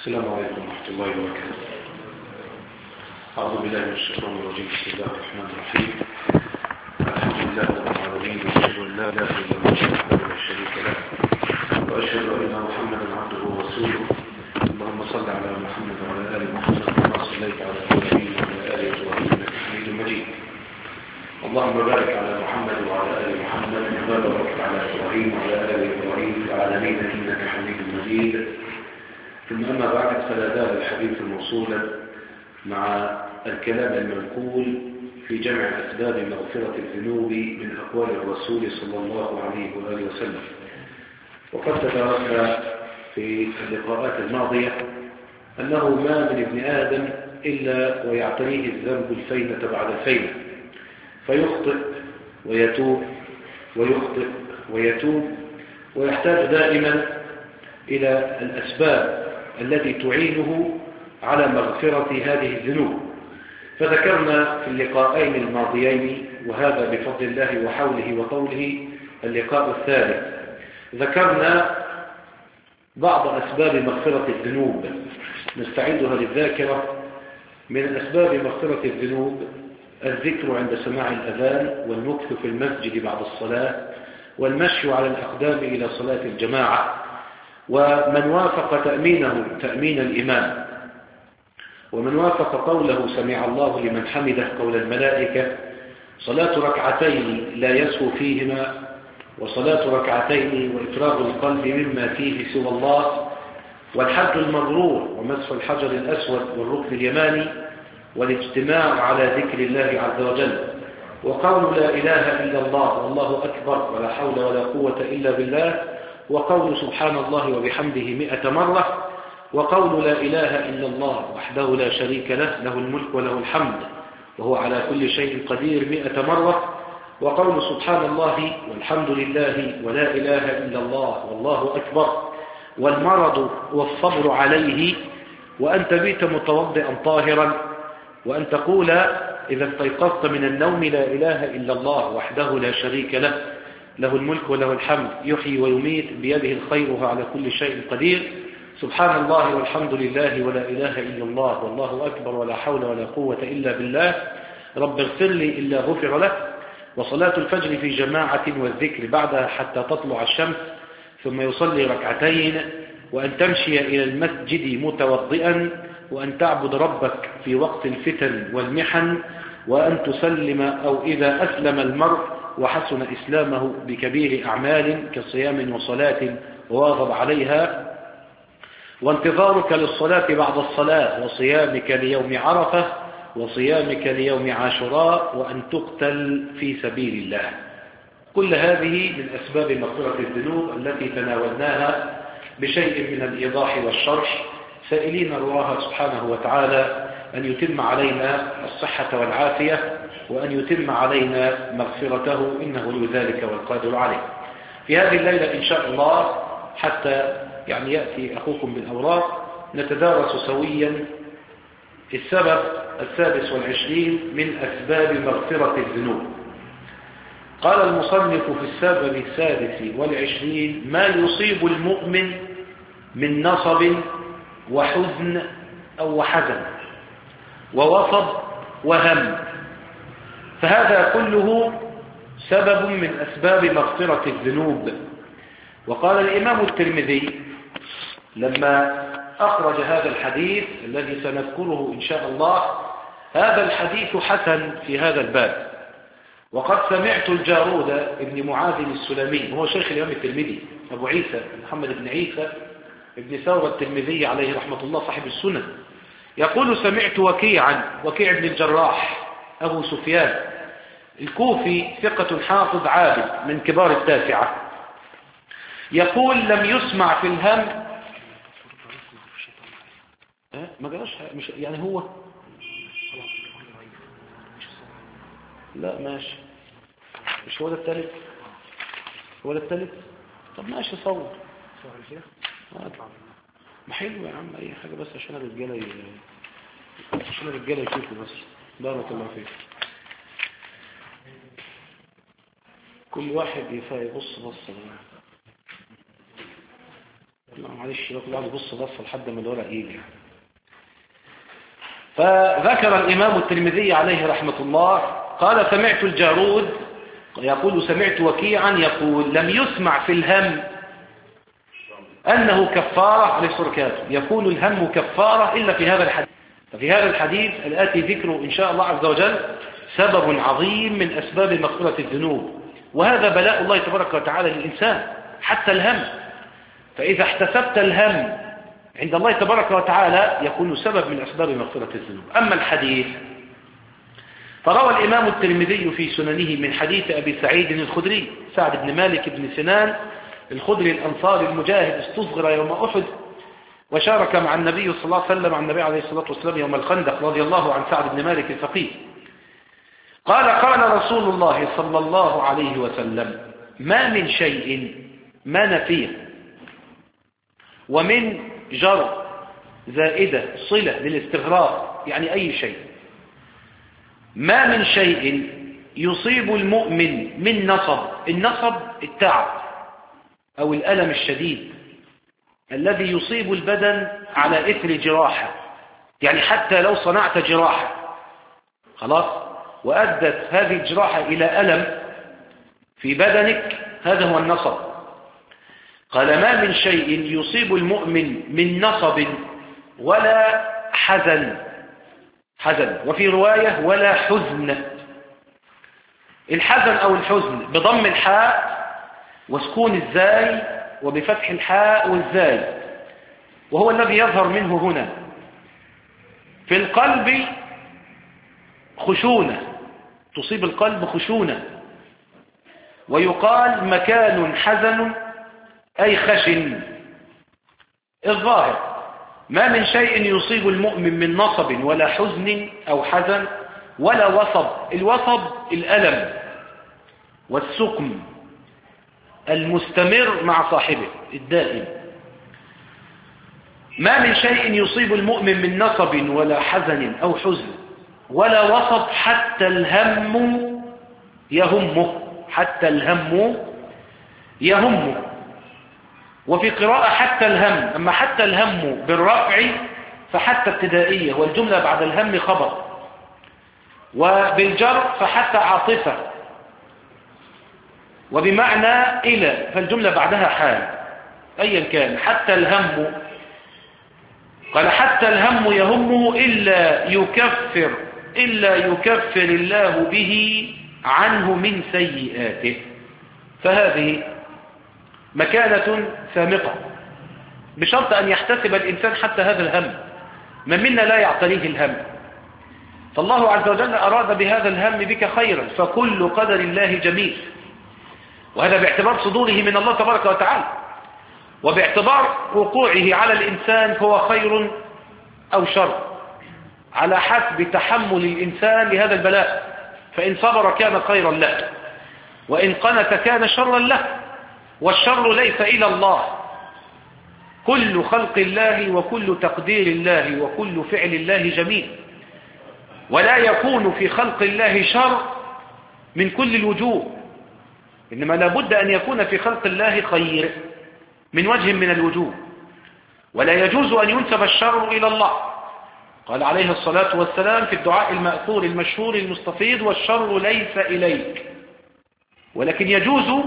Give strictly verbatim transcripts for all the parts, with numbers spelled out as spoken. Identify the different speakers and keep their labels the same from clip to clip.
Speaker 1: السلام عليكم ورحمة الله وبركاته. أعوذ بالله من الشيطان الرجيم. بسم الله الرحمن الرحيم. الحمد لله رب العالمين، وأشهد أن لا إله إلا الله وحده لا شريك له، وأشهد أن محمدا عبده ورسوله. اللهم صل على محمد وعلى آل محمد كما صليت على إبراهيم وعلى آل إبراهيم إنك حميد مجيد. اللهم بارك على محمد وعلى آل محمد كما باركت على إبراهيم وعلى آل إبراهيم في العالمين إنك حميد مجيد. ثم أما بعد، فلا زال الحديث موصولا مع الكلام المنقول في جمع أسباب مغفرة الذنوب من أقوال الرسول صلى الله عليه وآله وسلم. وقد تداركنا في اللقاءات الماضية أنه ما من ابن آدم إلا ويعتريه الذنب الفينة بعد الفينة، فيخطئ ويتوب ويخطئ ويتوب، ويحتاج دائما إلى الأسباب التي تعينه على مغفرة هذه الذنوب. فذكرنا في اللقاءين الماضيين، وهذا بفضل الله وحوله وطوله اللقاء الثالث، ذكرنا بعض أسباب مغفرة الذنوب نستعيدها للذاكرة. من أسباب مغفرة الذنوب الذكر عند سماع الأذان، والمكث في المسجد بعد الصلاة، والمشي على الأقدام إلى صلاة الجماعة، ومن وافق تأمينه تأمين الإمام، ومن وافق قوله سمع الله لمن حمده قول الملائكة، صلاة ركعتين لا يسهو فيهما، وصلاة ركعتين وإفراغ القلب مما فيه سوى الله، والحج المبرور، ومسح الحجر الأسود والركن اليماني، والاجتماع على ذكر الله عز وجل، وقول لا إله إلا الله والله أكبر ولا حول ولا قوة إلا بالله، وقول سبحان الله وبحمده مئة مرة، وقول لا إله إلا الله وحده لا شريك له له الملك وله الحمد وهو على كل شيء قدير مئة مرة، وقول سبحان الله والحمد لله ولا إله إلا الله والله أكبر، والمرض والصبر عليه، وأن تبيت متوضئا طاهرا، وأن تقول إذا استيقظت من النوم لا إله إلا الله وحده لا شريك له له الملك وله الحمد يحيي ويميت بيده الخير وهو على كل شيء قدير، سبحان الله والحمد لله ولا إله إلا الله والله أكبر ولا حول ولا قوة إلا بالله، رب اغفر لي إلا غفر له، وصلاة الفجر في جماعة والذكر بعدها حتى تطلع الشمس، ثم يصلي ركعتين، وأن تمشي إلى المسجد متوضئا، وأن تعبد ربك في وقت الفتن والمحن، وأن تسلم أو إذا أسلم المرء وحسن إسلامه بكبير أعمال كصيام وصلاة وواظب عليها، وانتظارك للصلاة بعد الصلاة، وصيامك ليوم عرفة، وصيامك ليوم عاشوراء، وأن تقتل في سبيل الله. كل هذه من أسباب مغفرة الذنوب التي تناولناها بشيء من الإيضاح والشرح، سائلين الله سبحانه وتعالى أن يتم علينا الصحة والعافية، وأن يتم علينا مغفرته، إنه لذلك والقادر عليه. في هذه الليلة إن شاء الله، حتى يعني يأتي أخوكم بالأوراق، نتدارس سويا السبب السادس والعشرين من أسباب مغفرة الذنوب. قال المصنف في السبب السادس والعشرين: ما يصيب المؤمن من نصب وحزن أو وحزن ووصب وهم، فهذا كله سبب من أسباب مغفرة الذنوب. وقال الإمام الترمذي لما أخرج هذا الحديث الذي سنذكره إن شاء الله: هذا الحديث حسن في هذا الباب. وقد سمعت الجارود ابن معاذ السلمي، هو شيخ الإمام الترمذي أبو عيسى محمد بن عيسى ابن ثور الترمذي عليه رحمة الله صاحب السنن، يقول: سمعت وكيعا، وكيع بن الجراح أبو سفيان الكوفي ثقة حافظ عابد من كبار التاسعة، يقول: لم يسمع في الهم أه؟ ما قالش مش يعني هو لا ماشي، مش هو ده الثالث، هو ده الثالث. طب ماشي صور ما حلو يا عم، اي حاجه بس عشان الرجاله ي... عشان الرجاله يشوفوا بس. بارك الله فيك. كل واحد يبص بص. لا معلش بقى، كل واحد يبص بص لحد ما الورق يجي. فذكر الإمام الترمذي عليه رحمة الله قال: سمعت الجارود يقول سمعت وكيعا يقول: لم يسمع في الهم أنه كفارة عليه الصلاة والسلام، يكون الهم كفارة إلا في هذا الحديث. ففي هذا الحديث الآتي ذكره إن شاء الله عز وجل سبب عظيم من أسباب مغفرة الذنوب، وهذا بلاء الله تبارك وتعالى للإنسان حتى الهم. فإذا احتسبت الهم عند الله تبارك وتعالى يكون سبب من أسباب مغفرة الذنوب. أما الحديث فروى الإمام الترمذي في سننه من حديث أبي سعيد الخدري سعد بن مالك بن سنان الخدري الأنصاري المجاهد، استصغر يوم أحد وشارك مع النبي صلى الله عليه وسلم عن النبي عليه الصلاة والسلام يوم الخندق، رضي الله عن سعد بن مالك الفقيه. قال: قال رسول الله صلى الله عليه وسلم: ما من شيء، ما نفيه ومن جر زائدة صلة للاستغراق، يعني أي شيء، ما من شيء يصيب المؤمن من نصب. النصب التعب أو الألم الشديد الذي يصيب البدن على إثر جراحة، يعني حتى لو صنعت جراحة خلاص وأدت هذه الجراحة إلى ألم في بدنك، هذا هو النصب. قال: ما من شيء يصيب المؤمن من نصب ولا حزن، حزن، وفي رواية ولا حزن. الحزن أو الحزن بضم الحاء وسكون الزاي وبفتح الحاء والزاي، وهو الذي يظهر منه هنا. في القلب خشونة، تصيب القلب خشونة، ويقال مكان حزن أي خشن. الظاهر ما من شيء يصيب المؤمن من نصب ولا حزن أو حزن ولا وصب. الوصب الألم والسقم المستمر مع صاحبه الدائم. ما من شيء يصيب المؤمن من نصب ولا حزن أو حزن ولا وصب حتى الهم يهمه، حتى الهم يهمه. وفي قراءة حتى الهم، أما حتى الهم بالرفع فحتى ابتدائية والجملة بعد الهم خبر، وبالجر فحتى عاطفة، وبمعنى إلى فالجملة بعدها حال. أيا كان حتى الهم، قال: حتى الهم يهمه إلا يكفر إلا يكفر الله به عنه من سيئاته. فهذه مكانة سامقة بشرط أن يحتسب الإنسان حتى هذا الهم. من منا لا يعتريه الهم؟ فالله عز وجل أراد بهذا الهم بك خيرا، فكل قدر الله جميل، وهذا باعتبار صدوره من الله تبارك وتعالى، وباعتبار وقوعه على الإنسان فهو خير أو شر على حسب تحمل الإنسان لهذا البلاء. فإن صبر كان خيرا له، وإن قنت كان شرا له، والشر ليس إلى الله. كل خلق الله وكل تقدير الله وكل فعل الله جميل، ولا يكون في خلق الله شر من كل الوجوه، إنما لابد أن يكون في خلق الله خير من وجه من الوجوه، ولا يجوز أن ينسب الشر إلى الله. قال عليه الصلاة والسلام في الدعاء المأثور المشهور المستفيض: والشر ليس إليك. ولكن يجوز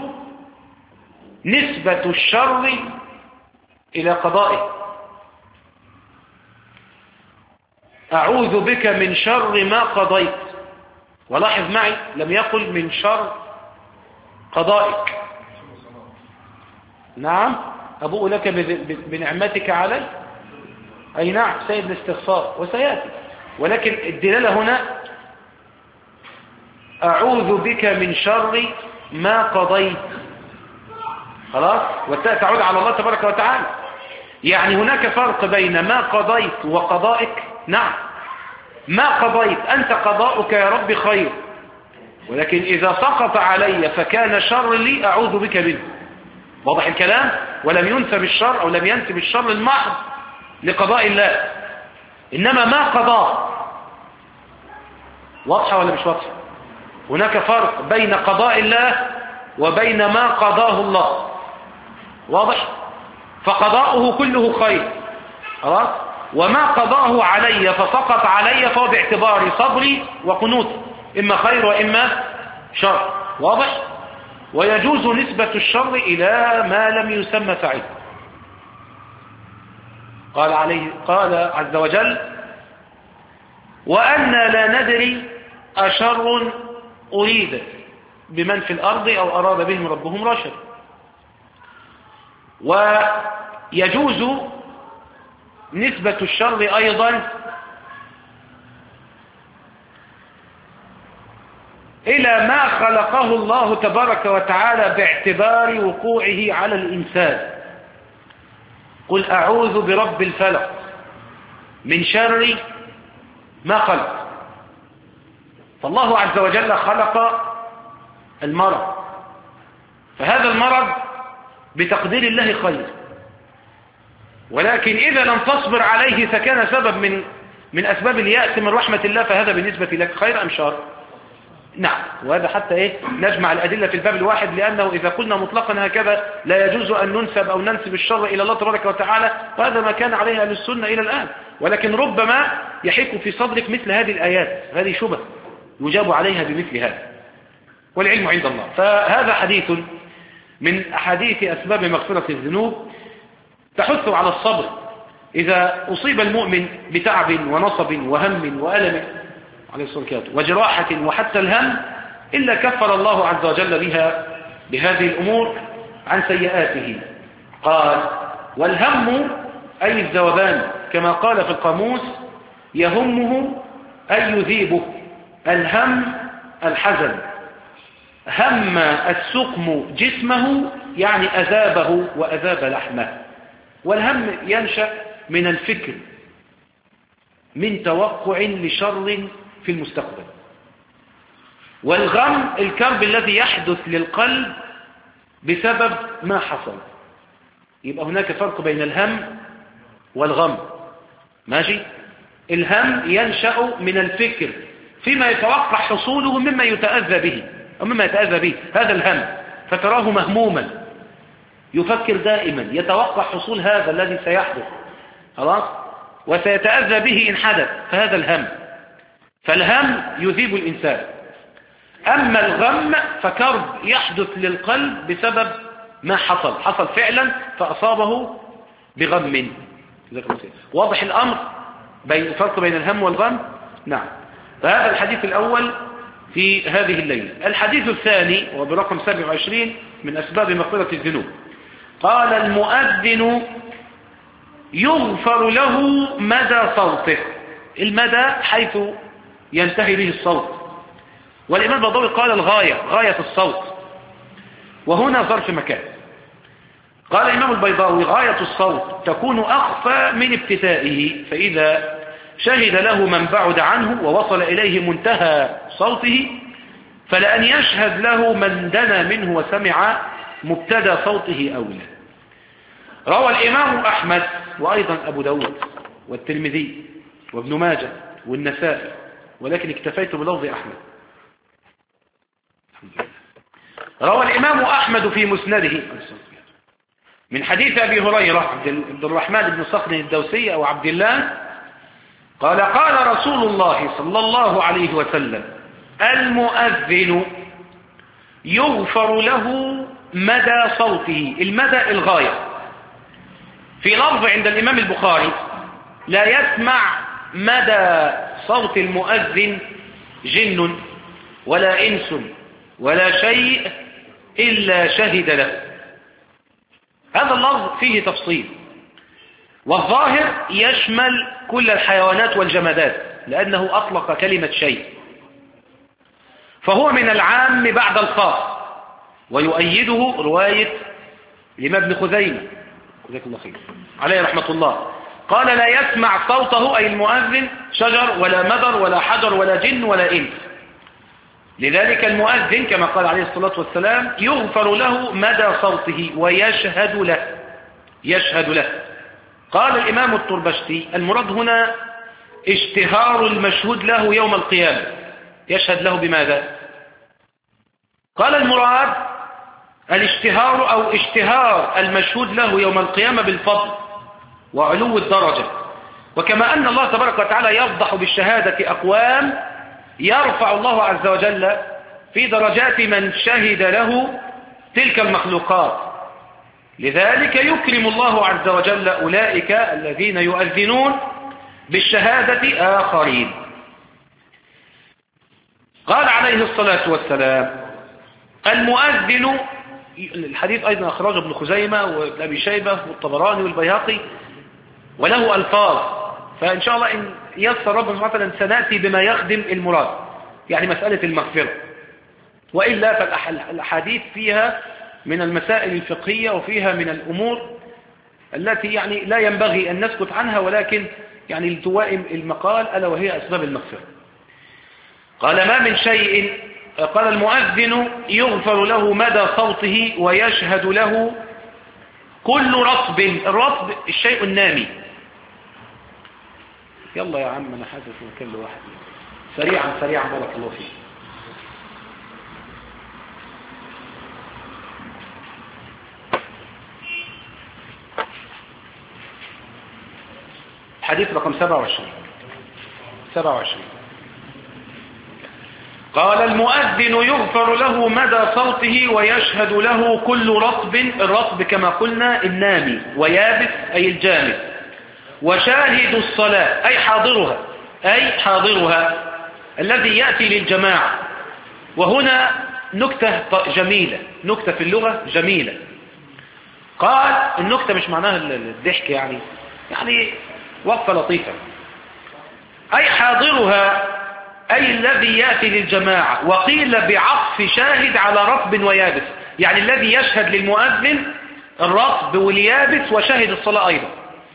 Speaker 1: نسبة الشر إلى قضائه. أعوذ بك من شر ما قضيت، ولاحظ معي لم يقل من شر قضائك. نعم، أبوء لك بنعمتك علي، أي نعم سيد الاستغفار وسيأتي، ولكن الدلالة هنا أعوذ بك من شر ما قضيت، خلاص، والتاء تعود على الله تبارك وتعالى. يعني هناك فرق بين ما قضيت وقضائك. نعم، ما قضيت أنت قضاؤك يا رب خير، ولكن إذا سقط علي فكان شر لي أعوذ بك منه. واضح الكلام؟ ولم ينسب الشر أو لم ينسب الشر المحض لقضاء الله، إنما ما قضاه. واضحة ولا مش واضحة؟ هناك فرق بين قضاء الله وبين ما قضاه الله. واضح؟ فقضاؤه كله خير، خلاص، وما قضاه علي فسقط علي فهو باعتبار صبري وقنوتي، إما خير وإما شر، واضح؟ ويجوز نسبة الشر إلى ما لم يسمى فاعل. قال عليه قال عز وجل: وأنا لا ندري أشر أريد بمن في الأرض أو أراد بهم ربهم رشد. ويجوز نسبة الشر أيضا إلى ما خلقه الله تبارك وتعالى باعتبار وقوعه على الإنسان. قل أعوذ برب الفلق من شر ما خلق. فالله عز وجل خلق المرض، فهذا المرض بتقدير الله خير، ولكن إذا لم تصبر عليه فكان سبب من من أسباب اليأس من رحمة الله، فهذا بالنسبة لك خير أم شر؟ نعم. وهذا حتى إيه نجمع الأدلة في الباب الواحد، لأنه إذا قلنا مطلقا هكذا لا يجوز أن ننسب أو ننسب الشر إلى الله تبارك وتعالى، وهذا ما كان عليه أهل السنة إلى الآن. ولكن ربما يحيك في صدرك مثل هذه الآيات، هذه شبه يجاب عليها بمثل هذا، والعلم عند الله. فهذا حديث من أحاديث أسباب مغفرة الذنوب تحث على الصبر إذا أصيب المؤمن بتعب ونصب وهم وألم عليه الصلاة والسلام وجراحة وحتى الهم، إلا كفر الله عز وجل بها بهذه الأمور عن سيئاته. قال: والهم أي الذوبان، كما قال في القاموس: يهمه أي يذيبه. الهم الحزن. هم السقم جسمه يعني أذابه وأذاب لحمه. والهم ينشأ من الفكر، من توقع لشر في المستقبل. والغم الكرب الذي يحدث للقلب بسبب ما حصل. يبقى هناك فرق بين الهم والغم، ماشي؟ الهم ينشأ من الفكر فيما يتوقع حصوله مما يتأذى به أو مما يتأذى به، هذا الهم، فتراه مهموما يفكر دائما، يتوقع حصول هذا الذي سيحدث، خلاص، وسيتأذى به إن حدث، فهذا الهم. فالهم يذيب الإنسان. أما الغم فكرب يحدث للقلب بسبب ما حصل حصل فعلا فأصابه بغم. واضح الأمر بين الفرق بين الهم والغم؟ نعم. فهذا الحديث الأول في هذه الليلة. الحديث الثاني وبرقم سبعة وعشرين من أسباب مغفرة الذنوب. قال: المؤذن يغفر له مدى صوته. المدى حيث ينتهي به الصوت، والإمام البيضاوي قال الغاية، غاية الصوت، وهنا ظرف مكان. قال الإمام البيضاوي: غاية الصوت تكون أخفى من ابتدائه، فإذا شهد له من بعد عنه ووصل إليه منتهى صوته فلأن يشهد له من دنا منه وسمع مبتدى صوته أولى. روى الإمام أحمد وأيضا أبو داود والترمذي وابن ماجه والنسائي، ولكن اكتفيت بلفظ أحمد. روى الإمام أحمد في مسنده من حديث أبي هريرة عبد الرحمن بن صخر الدوسي أو عبد الله قال: قال رسول الله صلى الله عليه وسلم: المؤذن يغفر له مدى صوته. المدى الغاية. في لفظ عند الإمام البخاري: لا يسمع مدى صوت المؤذن جن ولا إنس ولا شيء إلا شهد له. هذا اللفظ فيه تفصيل، والظاهر يشمل كل الحيوانات والجمادات، لأنه أطلق كلمة شيء، فهو من العام بعد الخاص. ويؤيده رواية الإمام ابن خزيمة جزاك الله خير عليه رحمة الله، قال: لا يسمع صوته أي المؤذن شجر ولا مدر ولا حجر ولا جن ولا إنس. لذلك المؤذن كما قال عليه الصلاة والسلام يغفر له مدى صوته ويشهد له، يشهد له. قال الإمام الطربشتي: المراد هنا اشتهار المشهود له يوم القيامة. يشهد له بماذا؟ قال: المراد الاشتهار أو اشتهار المشهود له يوم القيامة بالفضل وعلو الدرجة. وكما أن الله تبارك وتعالى يفضح بالشهادة أقوام، يرفع الله عز وجل في درجات من شهد له تلك المخلوقات. لذلك يكرم الله عز وجل أولئك الذين يؤذنون بالشهادة آخرين. قال عليه الصلاة والسلام: المؤذن، الحديث أيضا أخرجه ابن خزيمة وابن أبي شيبة والطبراني والبيهقي وله ألفاظ، فإن شاء الله إن يسر ربنا مثلا سنأتي بما يخدم المراد، يعني مسألة المغفرة. وإلا فالأحاديث فيها من المسائل الفقهية وفيها من الأمور التي يعني لا ينبغي أن نسكت عنها، ولكن يعني لتوائم المقال، ألا وهي أسباب المغفرة. قال: ما من شيء، قال: المؤذن يغفر له مدى صوته ويشهد له كل رطب. الرطب الشيء النامي. يلا يا عم أنا حاسس من كل واحد سريعا سريعا بارك الله فيك. حديث رقم سبعة وعشرين سبعة وعشرين قال: المؤذن يغفر له مدى صوته ويشهد له كل رطب. الرطب كما قلنا النامي، ويابس أي الجامد. وشاهد الصلاة أي حاضرها، أي حاضرها الذي يأتي للجماعة. وهنا نكتة جميلة، نكتة في اللغة جميلة. قال النكتة مش معناها الضحك، يعني يعني وقفة لطيفة. أي حاضرها أي الذي يأتي للجماعة. وقيل بعطف شاهد على رطب ويابس، يعني الذي يشهد للمؤذن الرطب واليابس وشاهد الصلاة أيضا.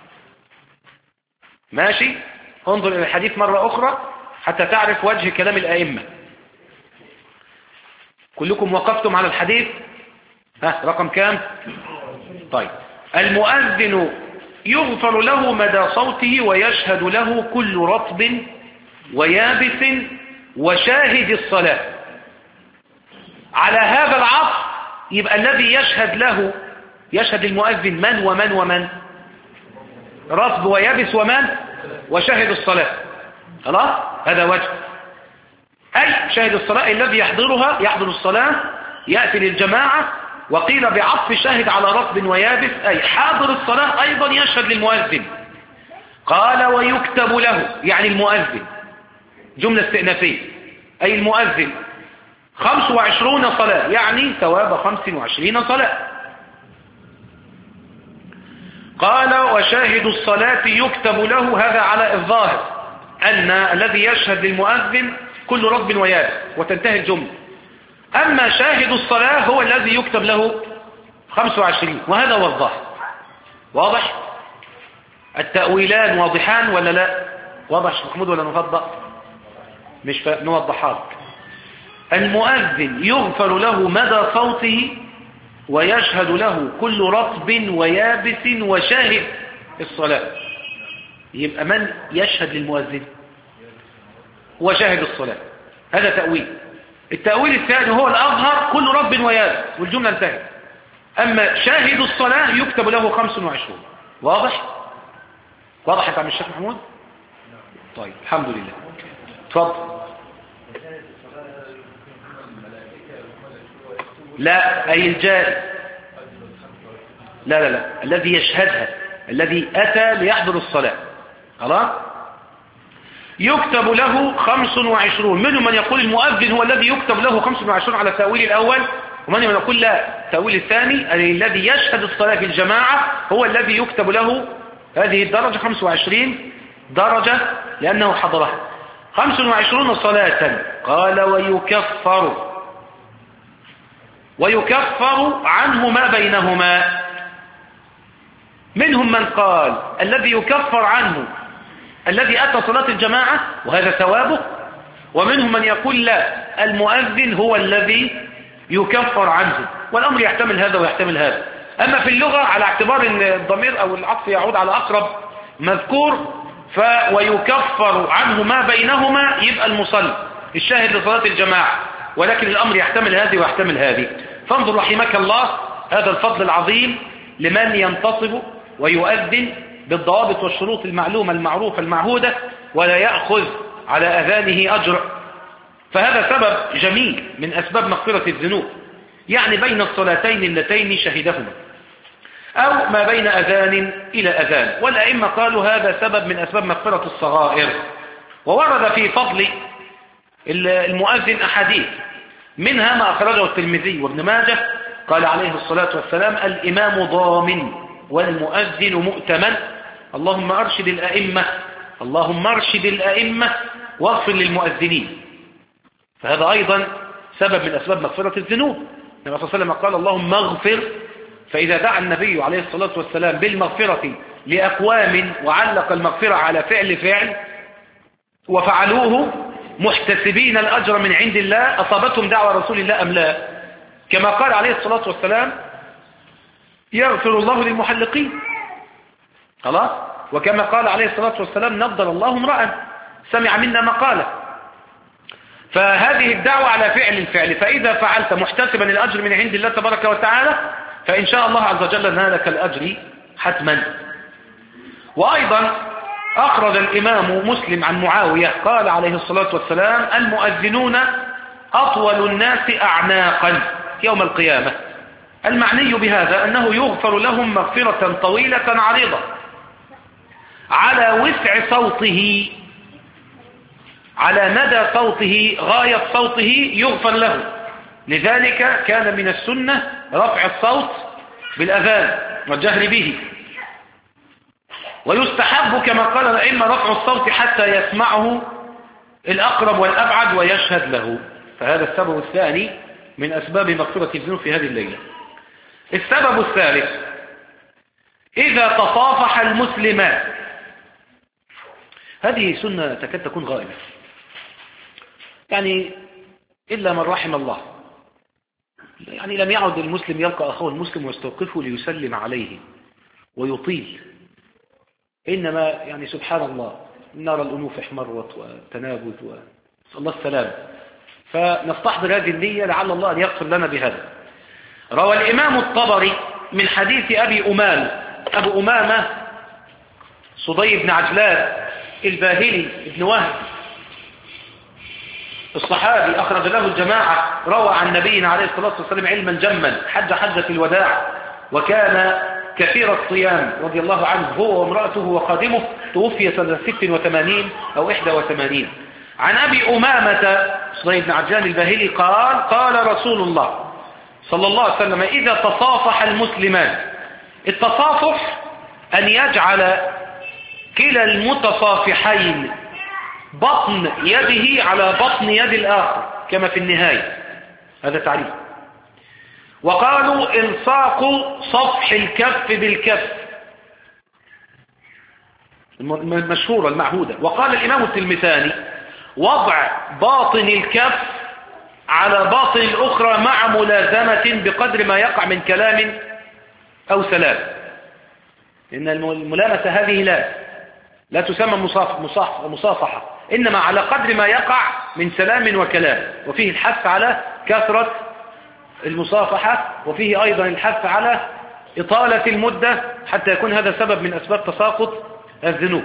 Speaker 1: ماشي؟ انظر إلى الحديث مرة أخرى حتى تعرف وجه كلام الأئمة. كلكم وقفتم على الحديث؟ ها رقم كام؟ طيب. المؤذن يغفر له مدى صوته ويشهد له كل رطب ويابس وشاهد الصلاة. على هذا العطف يبقى الذي يشهد له، يشهد المؤذن من ومن ومن؟ رطب ويابس ومن؟ وشاهد الصلاة. خلاص؟ هذا وجه. أي شاهد الصلاة الذي يحضرها، يحضر الصلاة، يأتي للجماعة. وقيل بعطف شاهد على رطب ويابس أي حاضر الصلاة أيضا يشهد للمؤذن. قال: ويكتب له، يعني المؤذن، جملة استئنافية، أي المؤذن خمس وعشرون صلاة، يعني ثواب خمس وعشرين صلاة. قال: وشاهد الصلاة يكتب له. هذا على الظاهر أن الذي يشهد للمؤذن كل رطب ويابس وتنتهي الجملة. أما شاهد الصلاة هو الذي يكتب له خمس وعشرين، وهذا هو الظاهر. واضح؟ التأويلان واضحان ولا لا؟ واضح محمود ولا نفضح؟ مش نوضحات. المؤذن يغفر له مدى صوته ويشهد له كل رطب ويابس وشاهد الصلاة. يبقى من يشهد للمؤذن؟ وشاهد الصلاة. هذا تأويل. التأويل الثاني هو الأظهر كل رطب ويابس، والجملة انتهت. أما شاهد الصلاة يكتب له خمس وعشرون. واضح؟ واضح يا عم الشيخ محمود؟ طيب الحمد لله. اتفضل. لا، أي الجاري. لا لا لا الذي يشهدها، الذي أتى ليحضر الصلاة. خلاص؟ يكتب له خمس وعشرون. منهم من يقول المؤذن هو الذي يكتب له خمس وعشرون على التأويل الأول، ومن من يقول لا، التأويل الثاني الذي يشهد الصلاة في الجماعة هو الذي يكتب له هذه الدرجة خمس وعشرين درجة لأنه حضرها. خمس وعشرون صلاة. قال: ويكفر ويكفر عنه ما بينهما. منهم من قال الذي يكفر عنه الذي أتى صلاة الجماعة وهذا ثوابه، ومنهم من يقول لا، المؤذن هو الذي يكفر عنه، والأمر يحتمل هذا ويحتمل هذا. أما في اللغة على اعتبار أن الضمير أو العطف يعود على أقرب مذكور، فويكفر عنه ما بينهما يبقى المصلي الشاهد لصلاة الجماعة، ولكن الأمر يحتمل هذه ويحتمل هذه. فانظر رحمك الله هذا الفضل العظيم لمن ينتصب ويؤذن بالضوابط والشروط المعلومة المعروفة المعهودة ولا يأخذ على أذانه أجر. فهذا سبب جميل من أسباب مغفرة الذنوب، يعني بين الصلاتين اللتين شهدهما أو ما بين أذان إلى أذان. والأئمة قالوا هذا سبب من أسباب مغفرة الصغائر. وورد في فضل المؤذن أحاديث، منها ما أخرجه الترمذي وابن ماجه، قال عليه الصلاة والسلام: الإمام ضامن والمؤذن مؤتمن، اللهم أرشد الأئمة اللهم أرشد الأئمة واغفر للمؤذنين. فهذا أيضا سبب من أسباب مغفرة الذنوب. النبي صلى الله عليه وسلم قال: اللهم اغفر. فإذا دعا النبي عليه الصلاة والسلام بالمغفرة لأقوام وعلق المغفرة على فعل فعل وفعلوه محتسبين الأجر من عند الله، أصابتهم دعوة رسول الله أم لا؟ كما قال عليه الصلاة والسلام: يغفر الله للمحلقين. خلاص. وكما قال عليه الصلاة والسلام: نضر الله امرأ سمع منا مقالة. فهذه الدعوة على فعل الفعل، فإذا فعلت محتسبا الأجر من عند الله تبارك وتعالى فإن شاء الله عز وجل نالك الأجر حتما. وأيضا أخرج الإمام مسلم عن معاوية قال عليه الصلاة والسلام: المؤذنون أطول الناس أعناقا يوم القيامة. المعني بهذا أنه يغفر لهم مغفرة طويلة عريضة على وسع صوته، على مدى صوته، غاية صوته يغفر له. لذلك كان من السنة رفع الصوت بالأذان والجهر به، ويستحب كما قال الأئمة رفع الصوت حتى يسمعه الأقرب والأبعد ويشهد له. فهذا السبب الثاني من أسباب مغفرة الذنوب في هذه الليلة. السبب الثالث: إذا تصافح المسلمان. هذه سنة تكاد تكون غائبة، يعني إلا من رحم الله. يعني لم يعد المسلم يلقى أخوه المسلم ويستوقفه ليسلم عليه ويطيل، إنما يعني سبحان الله نرى الأنوف احمرت وتنابذ ونسأل الله السلام. فنستحضر هذه النية لعل الله أن يغفر لنا بهذا. روى الإمام الطبري من حديث أبي أمام أبو أمامة صدي بن عجلان الباهلي ابن وهب الصحابي، أخرج له الجماعة، روى عن نبينا عليه الصلاة والسلام علما جما، حج حجة الوداع، وكان كثير الصيام رضي الله عنه هو وامرأته وخادمه، توفي سنة ست وثمانين أو إحدى وثمانين. عن أبي أمامة صدي بن عجلان الباهلي قال: قال رسول الله صلى الله عليه وسلم: إذا تصافح المسلمان. التصافح أن يجعل كلا المتصافحين بطن يده على بطن يد الآخر كما في النهاية، هذا تعريف. وقالوا: إلصاق صفح الكف بالكف، المشهورة المعهودة. وقال الإمام التلمساني: وضع باطن الكف على باطن الأخرى مع ملازمة بقدر ما يقع من كلام أو سلام. إن الملامسة هذه لا لا تسمى مصافحة مصافحة، إنما على قدر ما يقع من سلام وكلام. وفيه الحث على كثرة المصافحة، وفيه أيضا الحث على إطالة المدة حتى يكون هذا سبب من أسباب تساقط الذنوب.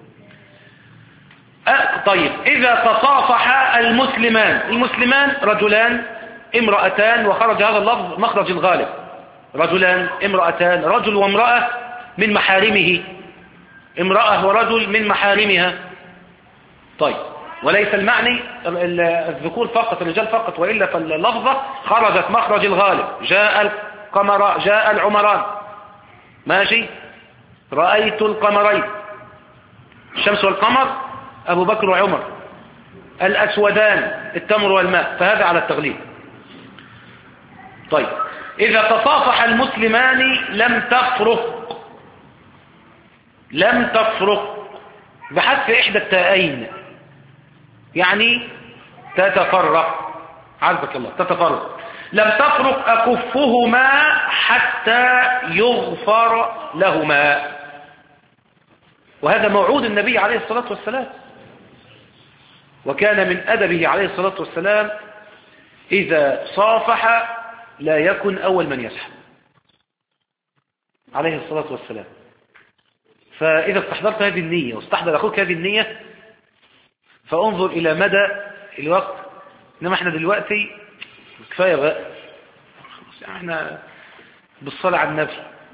Speaker 1: طيب، إذا تصافح المسلمان، المسلمان رجلان امرأتان، وخرج هذا اللفظ مخرج الغالب، رجلان امرأتان، رجل وامرأة من محارمه، امرأة ورجل من محارمها. طيب، وليس المعني الذكور فقط، الرجال فقط، وإلا فاللفظة خرجت مخرج الغالب. جاء القمر، جاء العمران، ماشي، رأيت القمرين، الشمس والقمر، أبو بكر وعمر، الأسودان، التمر والماء، فهذا على التغليب. طيب، إذا تصافح المسلمان لم تفرق، لم تفرق بحذف إحدى التاءين، يعني تتفرق، عزك الله، تتفرق. لم تفرق أكفهما حتى يغفر لهما. وهذا موعود النبي عليه الصلاة والسلام، وكان من أدبه عليه الصلاة والسلام إذا صافح لا يكن أول من يسحب عليه الصلاة والسلام. فإذا استحضرت هذه النية واستحضر أخوك هذه النية فانظر إلى مدى الوقت. إنما احنا دلوقتي كفاية بقى، احنا بالصلاة على النبي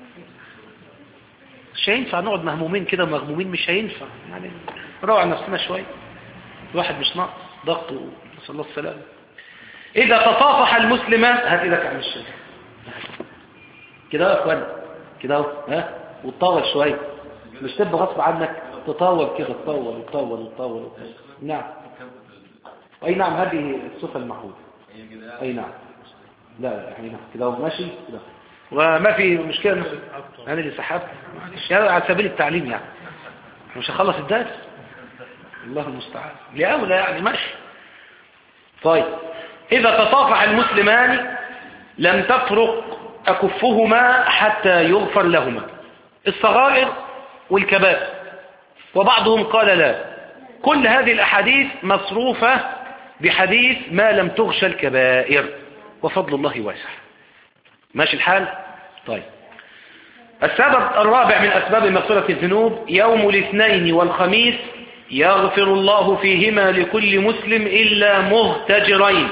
Speaker 1: مش هينفع نقعد مهمومين كده مغمومين، مش هينفع يعني نروع على نفسنا شوية، الواحد مش ناقص ضغط نسأل الله السلامة. إذا تصافح المسلمان، هات إيدك عن الشيخ كده يا أخوان كده اهو، ها وتطول شوية، مش تبقى غصب عنك تطول كده، تطول وتطول وتطول. نعم أي نعم، هذه الصفة المحمودة. أي نعم، لا لا يعني كده ماشي كده وما في مشكلة. أنا اللي سحبت يعني على سبيل التعليم، يعني مش هخلص الدرس، الله المستعان لأولى يعني ماشي. طيب، إذا تصافح المسلمان لم تفرق أكفهما حتى يغفر لهما الصغائر والكبائر، وبعضهم قال لا. كل هذه الأحاديث مصروفة بحديث ما لم تغشى الكبائر، وفضل الله واسع. ماشي الحال؟ طيب، السبب الرابع من أسباب مغفرة الذنوب: يوم الاثنين والخميس يغفر الله فيهما لكل مسلم إلا مهتجرين.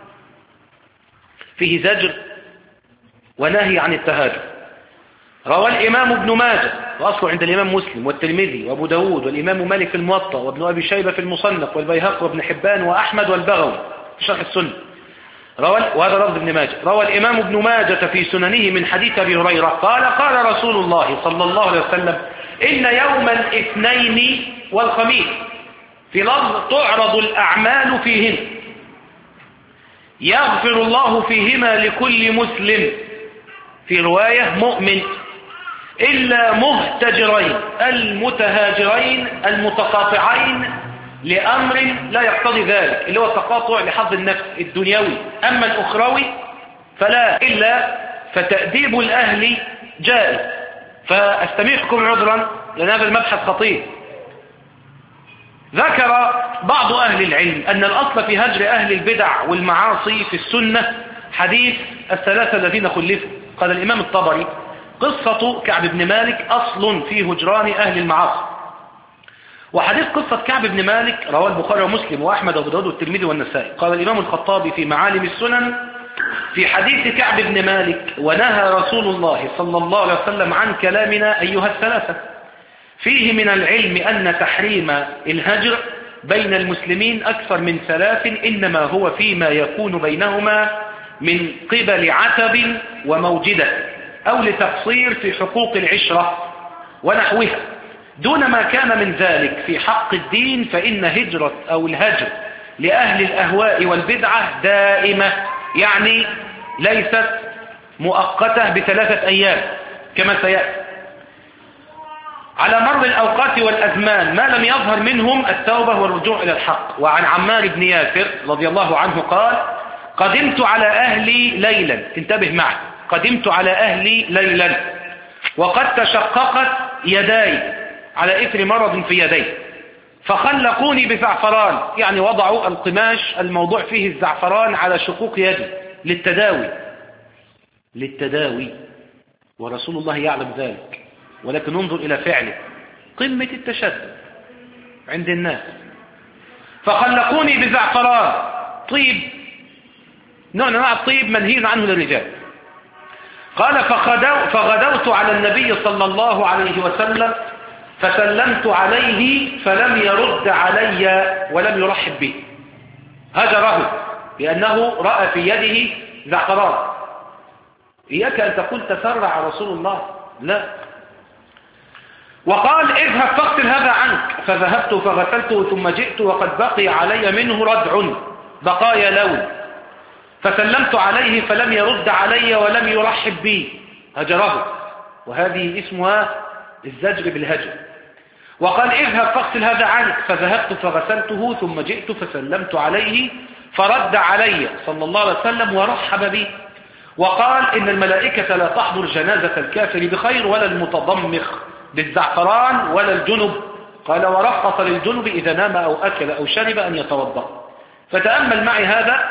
Speaker 1: فيه زجر ونهي عن التهاجر. روى الإمام ابن ماجه وأصله عند الإمام مسلم والترمذي وأبو داود والإمام مالك في الموطأ وابن أبي شيبة في المصنف والبيهقي وابن حبان وأحمد والبغوي في شرح السنة. روى وهذا لفظ ابن ماجه. روى الإمام ابن ماجه في سننه من حديث أبي هريرة قال قال رسول الله صلى الله عليه وسلم: إن يوم الاثنين والخميس في لفظ تعرض الأعمال فيهن يغفر الله فيهما لكل مسلم، في رواية مؤمن، إلا مهتجرين المتهاجرين المتقاطعين لأمر لا يقتضي ذلك، اللي هو التقاطع لحظ النفس الدنيوي. أما الأخروي فلا، إلا فتأديب الأهل جائز. فأستميحكم عذرا لأن هذا المبحث خطير. ذكر بعض أهل العلم أن الأصل في هجر أهل البدع والمعاصي في السنة حديث الثلاثة الذين خلفوا. قال الإمام الطبري: قصة كعب بن مالك أصل في هجران أهل المعاصي. وحديث قصة كعب بن مالك رواه البخاري ومسلم وأحمد وأبو داود والترمذي والنسائي. قال الإمام الخطابي في معالم السنن في حديث كعب بن مالك: ونهى رسول الله صلى الله عليه وسلم عن كلامنا أيها الثلاثة. فيه من العلم أن تحريم الهجر بين المسلمين أكثر من ثلاث إنما هو فيما يكون بينهما من قبل عتب وموجدة أو لتقصير في حقوق العشرة ونحوها، دون ما كان من ذلك في حق الدين، فإن هجرة أو الهجر لأهل الأهواء والبدعة دائمة، يعني ليست مؤقتة بثلاثة أيام كما سيأتي، على مر الأوقات والأزمان ما لم يظهر منهم التوبة والرجوع إلى الحق. وعن عمار بن ياسر رضي الله عنه قال: قدمت على أهلي ليلا، انتبه معي، قدمت على أهلي ليلا وقد تشققت يداي على إثر مرض في يدي، فخلقوني بزعفران، يعني وضعوا القماش الموضوع فيه الزعفران على شقوق يدي للتداوي للتداوي ورسول الله يعلم ذلك، ولكن انظر إلى فعله، قمة التشدد عند الناس. فخلقوني بزعفران، طيب، نوع من انواع الطيب منهي عنه للرجال. قال: فغدو فغدوت على النبي صلى الله عليه وسلم فسلمت عليه فلم يرد علي ولم يرحب به، هجره لأنه رأى في يده زعفران. إياك أن تقول تسرع رسول الله، لا. وقال: اذهب فاغسل هذا عنك، فذهبت فغسلته ثم جئت وقد بقي علي منه ردع بقايا لون، فسلمت عليه فلم يرد علي ولم يرحب بي، هجره، وهذه اسمها الزجر بالهجر. وقال: اذهب فاغسل هذا عنك، فذهبت فغسلته ثم جئت فسلمت عليه فرد علي صلى الله عليه وسلم ورحب بي. وقال: إن الملائكة لا تحضر جنازة الكافر بخير ولا المتضمخ بالزعفران ولا الجنب. قال: ورخص للجنب إذا نام أو أكل أو شرب أن يتوضأ. فتأمل معي هذا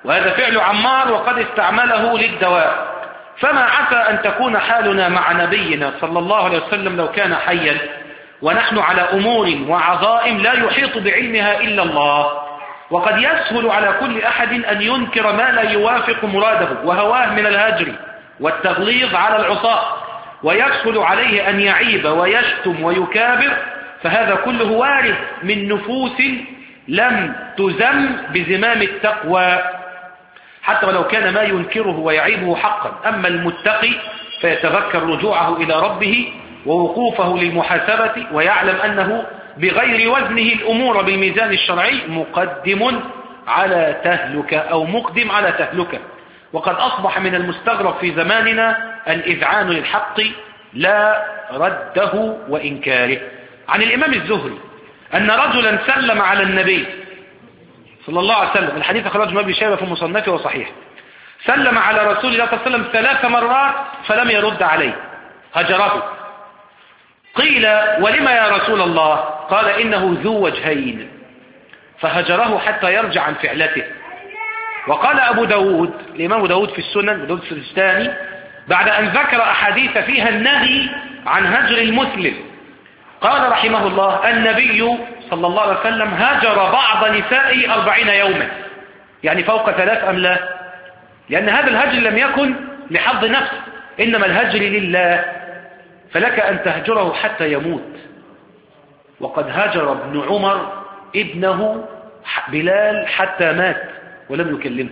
Speaker 1: وهذا فعل عمار وقد استعمله للدواء. فما عسى أن تكون حالنا مع نبينا صلى الله عليه وسلم لو كان حيا ونحن على أمور وعظائم لا يحيط بعلمها إلا الله، وقد يسهل على كل أحد أن ينكر ما لا يوافق مراده وهواه من الهجر والتغليظ على العصاة، ويسهل عليه أن يعيب ويشتم ويكابر، فهذا كله وارد من نفوس لم تزم بزمام التقوى حتى ولو كان ما ينكره ويعيبه حقا. أما المتقي فيتذكر رجوعه إلى ربه ووقوفه للمحاسبة، ويعلم أنه بغير وزنه الأمور بالميزان الشرعي مقدم على تهلكة أو مقدم على تهلكة. وقد أصبح من المستغرب في زماننا الإذعان للحق لا رده وإنكاره. عن الإمام الزهري أن رجلا سلم على النبي صلى الله عليه وسلم، الحديث أخرجه ابن أبي شيبة في مصنفه وصحيح، سلم على رسول الله صلى الله عليه وسلم ثلاث مرات فلم يرد عليه، هجره. قيل ولما يا رسول الله؟ قال إنه ذو وجهين، فهجره حتى يرجع عن فعلته. وقال أبو داود، الإمام داود في السنن، أبو داود السجستاني، بعد أن ذكر أحاديث فيها النهي عن هجر المسلم، قال رحمه الله النبي صلى الله عليه وسلم هجر بعض نسائه أربعين يوما، يعني فوق ثلاث أم لا؟ لأن هذا الهجر لم يكن لحظ نفس، إنما الهجر لله، فلك أن تهجره حتى يموت. وقد هجر ابن عمر ابنه بلال حتى مات ولم يكلمه.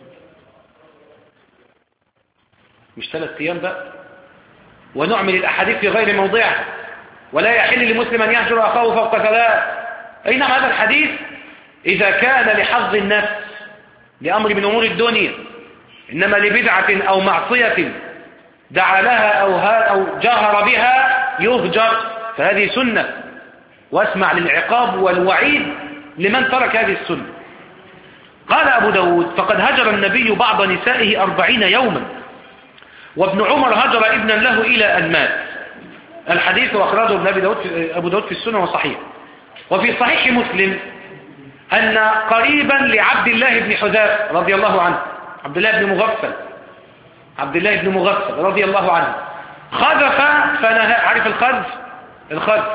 Speaker 1: مش ثلاث أيام بقى، ونعمل الأحاديث في غير موضعها، ولا يحل لمسلم أن يهجر أخاه فوق ثلاث. أينما هذا الحديث إذا كان لحظ النفس لأمر من أمور الدنيا، إنما لبدعة أو معصية دعا لها أو, أو جاهر بها يهجر، فهذه سنة، واسمع للعقاب والوعيد لمن ترك هذه السنة. قال أبو داود فقد هجر النبي بعض نسائه أربعين يوما، وابن عمر هجر ابنا له إلى أن مات. الحديث أخرجه ابن أبي داود في أبو داود في السنة وصحيح. وفي صحيح مسلم أن قريبا لعبد الله بن حذافة رضي الله عنه، عبد الله بن مغفل عبد الله بن مغفل رضي الله عنه، خذف فنهى. عارف الخذف؟ الخذف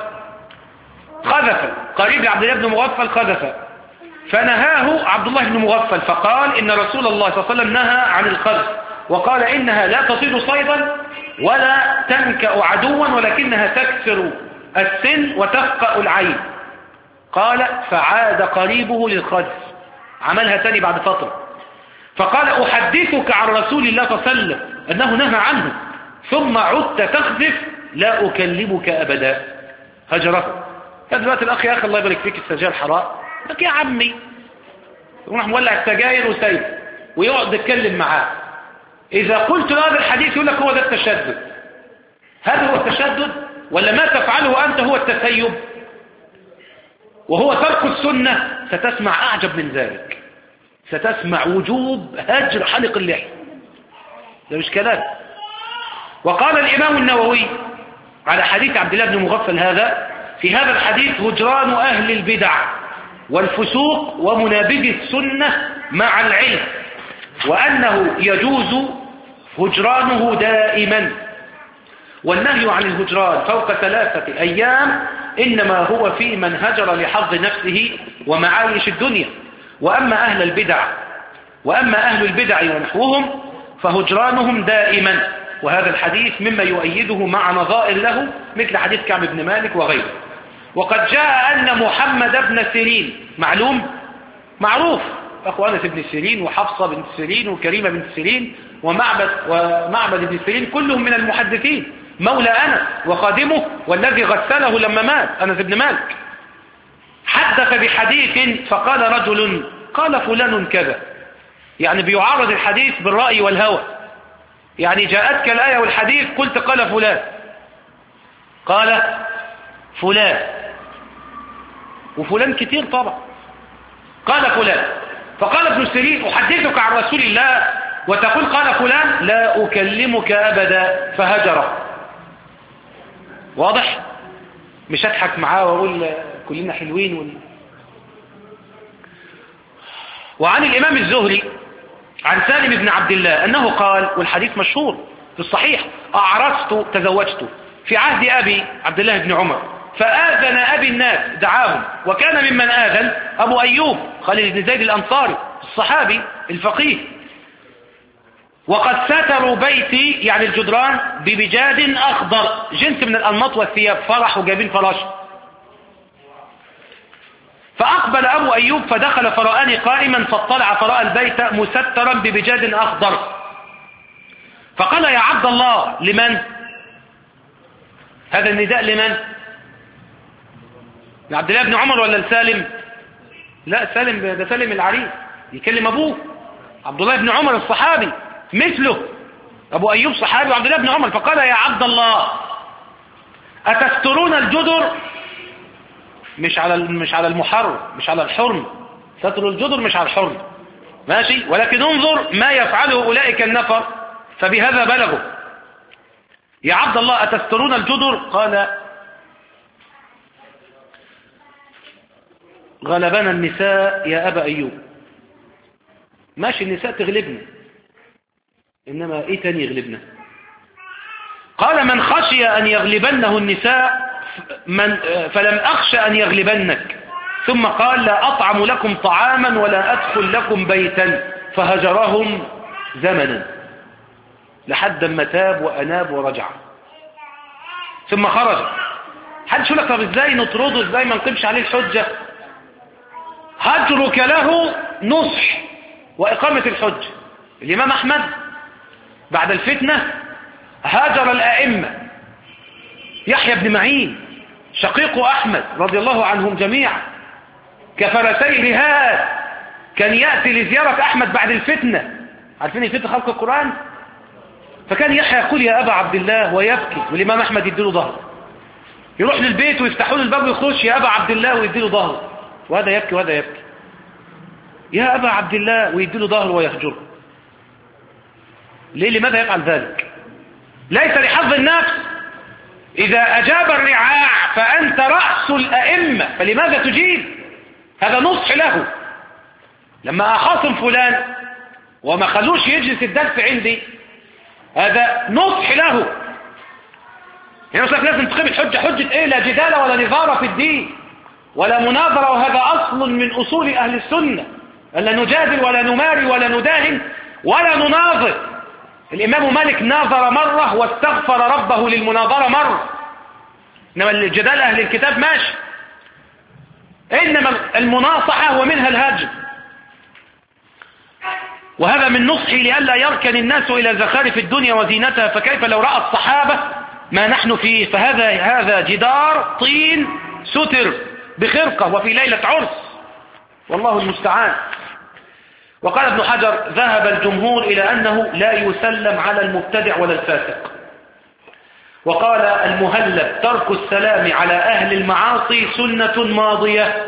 Speaker 1: خذف قريب لعبد الله بن مغفل خذف، فنهاه عبد الله بن مغفل، فقال إن رسول الله صلى الله عليه وسلم نهى عن الخذف، وقال إنها لا تصيد صيدا ولا تنكأ عدوا، ولكنها تكسر السن وتفقأ العين. قال فعاد قريبه للخذف، عملها تاني بعد فترة، فقال أحدثك عن رسول الله صلى الله عليه وسلم أنه نهى عنه ثم عدت تخذف، لا أكلمك أبدا. هجره. دلوقتي الأخ يا أخي الله يبارك فيك السجاير حرام، لك يا عمي يروح مولع السجاير وسايب ويقعد يتكلم معاه. إذا قلت له هذا الحديث يقول لك هو ده التشدد. هذا هو التشدد ولا ما تفعله أنت هو التسيب وهو ترك السنة؟ ستسمع أعجب من ذلك، ستسمع وجوب هجر حلق اللحية، ده مش كلام. وقال الإمام النووي على حديث عبد الله بن مغفل هذا، في هذا الحديث هجران أهل البدع والفسوق ومنابذ السنة مع العلم، وأنه يجوز هجرانه دائما. والنهي عن الهجران فوق ثلاثة أيام إنما هو في من هجر لحظ نفسه ومعايش الدنيا. وأما أهل البدع وأما أهل البدع ونحوهم فهجرانهم دائما، وهذا الحديث مما يؤيده مع نظائر له مثل حديث كعب بن مالك وغيره. وقد جاء أن محمد بن سيرين معلوم معروف، أخو أنس بن سيرين وحفصة بن سيرين وكريمة بن سيرين ومعبد ومعبد بن سيرين كلهم من المحدثين، مولى أنس وخادمه والذي غسله لما مات أنس بن مالك، حدث بحديث فقال رجل قال فلان كذا، يعني بيعارض الحديث بالرأي والهوى، يعني جاءتك الآية والحديث قلت قال فلان، قال فلان وفلان كتير طبعا، قال فلان. فقال ابن سيرين أحدثك عن رسول الله وتقول قال فلان، لا أكلمك أبدا، فهجره. واضح؟ مش أضحك معاه وأقول كلنا حلوين ون... وعن الإمام الزهري
Speaker 2: عن سالم بن عبد الله أنه قال، والحديث مشهور في الصحيح: أعرست تزوجت في عهد أبي عبد الله بن عمر فآذن أبي الناس دعاهم، وكان ممن آذن أبو أيوب خالد بن زيد الأنصاري الصحابي الفقيه، وقد ستروا بيتي يعني الجدران ببجاد أخضر جنس من الأنماط والثياب، فرح وجايبين فراش. فأقبل أبو أيوب فدخل فرآني قائما فاطلع فرأى البيت مسترا ببجاد أخضر، فقال: يا عبد الله. لمن؟ هذا النداء لمن؟ لعبد الله بن عمر ولا لسالم؟ لا، سالم ده سالم العريس يكلم أبوه عبد الله بن عمر الصحابي مثله. أبو أيوب صحابي وعبد الله بن عمر. فقال: يا عبد الله أتسترون الجدر؟ مش على مش على المحرم، مش على الحرم، ستر الجدر مش على الحرم، ماشي، ولكن انظر ما يفعله أولئك النفر فبهذا بلغوا. يا عبد الله أتسترون الجدر؟ قال: غلبنا النساء يا أبا أيوب. ماشي، النساء تغلبنا، إنما إيه تاني يغلبنا؟ قال: من خشي أن يغلبنه النساء من فلم أخشى أن يغلبنك. ثم قال: لا أطعم لكم طعاما ولا أدخل لكم بيتا. فهجرهم زمنا لحد ما تاب وأناب ورجع ثم خرج. حد يقول لك: طب ازاي نطرده، ازاي ما نقيمش عليه الحجة؟ هجرك له نصح وإقامة الحجة. الإمام أحمد بعد الفتنة هاجر الأئمة، يحيى بن معين شقيق أحمد رضي الله عنهم جميعا كفرسي رهاد، كان يأتي لزيارة أحمد بعد الفتنة. عارفين الفتنة خلق القرآن؟ فكان يحيى يقول: يا أبا عبد الله ويبكي، والإمام أحمد يديله ظهره، يروح للبيت ويفتحوا له الباب ويخش: يا أبا عبد الله، ويديله ظهره، وهذا يبكي وهذا يبكي. يا أبا عبد الله، ويديله ظهره ويهجره. ليه؟ لماذا يفعل ذلك؟ ليس لحظ النفس. إذا أجاب الرعاع فأنت رأس الأئمة، فلماذا تجيب؟ هذا نصح له. لما أخاصم فلان وما خلوش يجلس الدرس عندي، هذا نصح له. يعني مثلا لازم تقيم الحجة. حجة إيه؟ لا جدال ولا نظارة في الدين ولا مناظرة، وهذا أصل من أصول أهل السنة، ألا نجادل ولا نماري ولا نداهن ولا نناظر. الإمام مالك ناظر مرة واستغفر ربه للمناظرة مرة، إنما الجدال أهل الكتاب ماشي. إنما المناصحة ومنها الهجر. وهذا من نصحي لئلا يركن الناس إلى زخارف الدنيا وزينتها، فكيف لو رأى الصحابة ما نحن فيه؟ فهذا هذا جدار طين ستر بخرقة وفي ليلة عرس، والله المستعان. وقال ابن حجر: ذهب الجمهور إلى أنه لا يسلم على المبتدع ولا الفاسق. وقال المهلب: ترك السلام على أهل المعاصي سنة ماضية.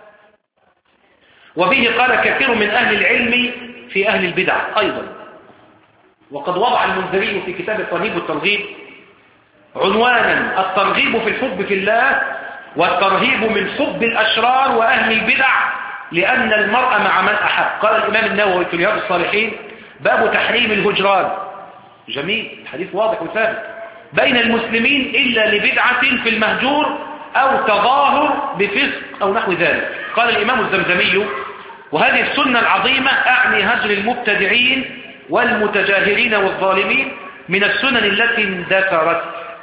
Speaker 2: وبه قال كثير من أهل العلم في أهل البدع أيضا. وقد وضع المنذري في كتاب الترهيب والترغيب عنوانا: الترغيب في الحب في الله، والترهيب من حب الأشرار وأهل البدع، لأن المرء مع من أحب. قال الإمام النووي في رياض الصالحين: باب تحريم الهجران. جميل، الحديث واضح وثابت: بين المسلمين إلا لبدعة في المهجور أو تظاهر بفسق أو نحو ذلك. قال الإمام الزمزمي: وهذه السنة العظيمة أعني هجر المبتدعين والمتجاهرين والظالمين من السنن التي اندثرت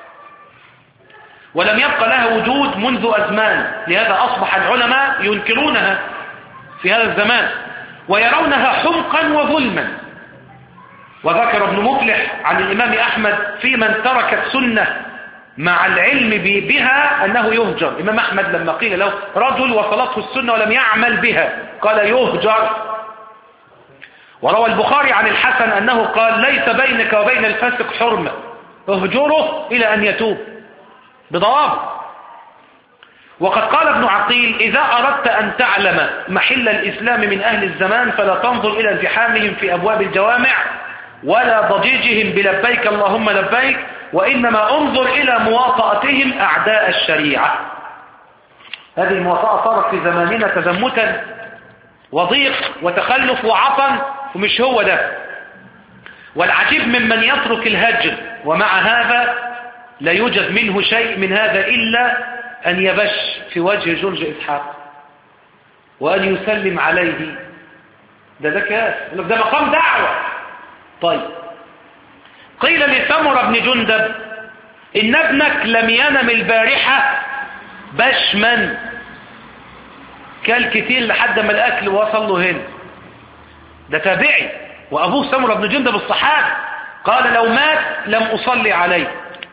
Speaker 2: ولم يبق لها وجود منذ أزمان، لهذا أصبح العلماء ينكرونها في هذا الزمان ويرونها حمقا وظلما. وذكر ابن مفلح عن الإمام أحمد في من ترك السنة مع العلم بها أنه يهجر. الإمام أحمد لما قيل له: رجل وصلته السنة ولم يعمل بها، قال: يهجر. وروى البخاري عن الحسن أنه قال: ليس بينك وبين الفاسق حرمة، اهجره إلى أن يتوب، بضوابط. وقد قال ابن عقيل: إذا أردت أن تعلم محل الإسلام من أهل الزمان فلا تنظر إلى ازدحامهم في أبواب الجوامع ولا ضجيجهم بلبيك اللهم لبيك، وإنما انظر إلى مواطأتهم أعداء الشريعة. هذه المواطأة صارت في زماننا تزمتا وضيق وتخلف وعطن ومش هو ده. والعجيب ممن يترك الهجر ومع هذا لا يوجد منه شيء من هذا إلا أن يبش في وجه جورج إسحاق وأن يسلم عليه. ده ده كاس، ده مقام دعوة. طيب قيل لسمرة بن جندب إن ابنك لم ينم البارحة بشما، كل كتير لحد ما الأكل وصل له هنا. ده تابعي وأبوه سمرة بن جندب الصحابي. قال لو مات لم أصلي عليه،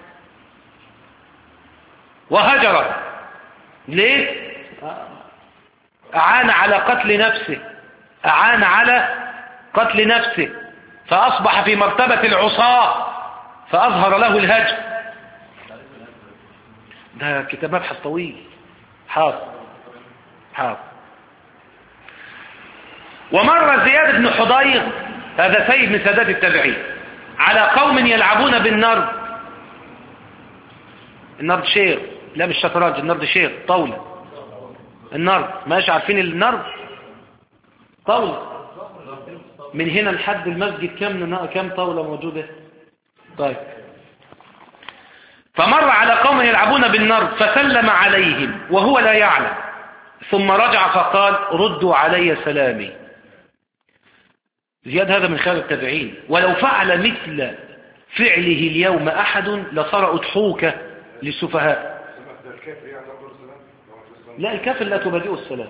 Speaker 2: وهجر. ليه؟ أعان على قتل نفسه، أعان على قتل نفسه، فأصبح في مرتبة العصاة فأظهر له الهجر. ده كتاب مبحث طويل. حاضر حاضر. ومر زياد بن حضير، هذا سيد من سادات التابعين، على قوم يلعبون بالنرد. النرد شير، لا مش شطرنج، النرد شير، طاولة. النرد ماشي، عارفين النرد؟ طاولة. من هنا لحد المسجد كم كم طاولة موجودة؟ طيب. فمر على قوم يلعبون بالنرد فسلم عليهم وهو لا يعلم، ثم رجع فقال ردوا علي سلامي. زياد هذا من خير التابعين. ولو فعل مثل فعله اليوم أحد لصار أضحوكة للسفهاء. لا الكافر لا تبادئ السلام.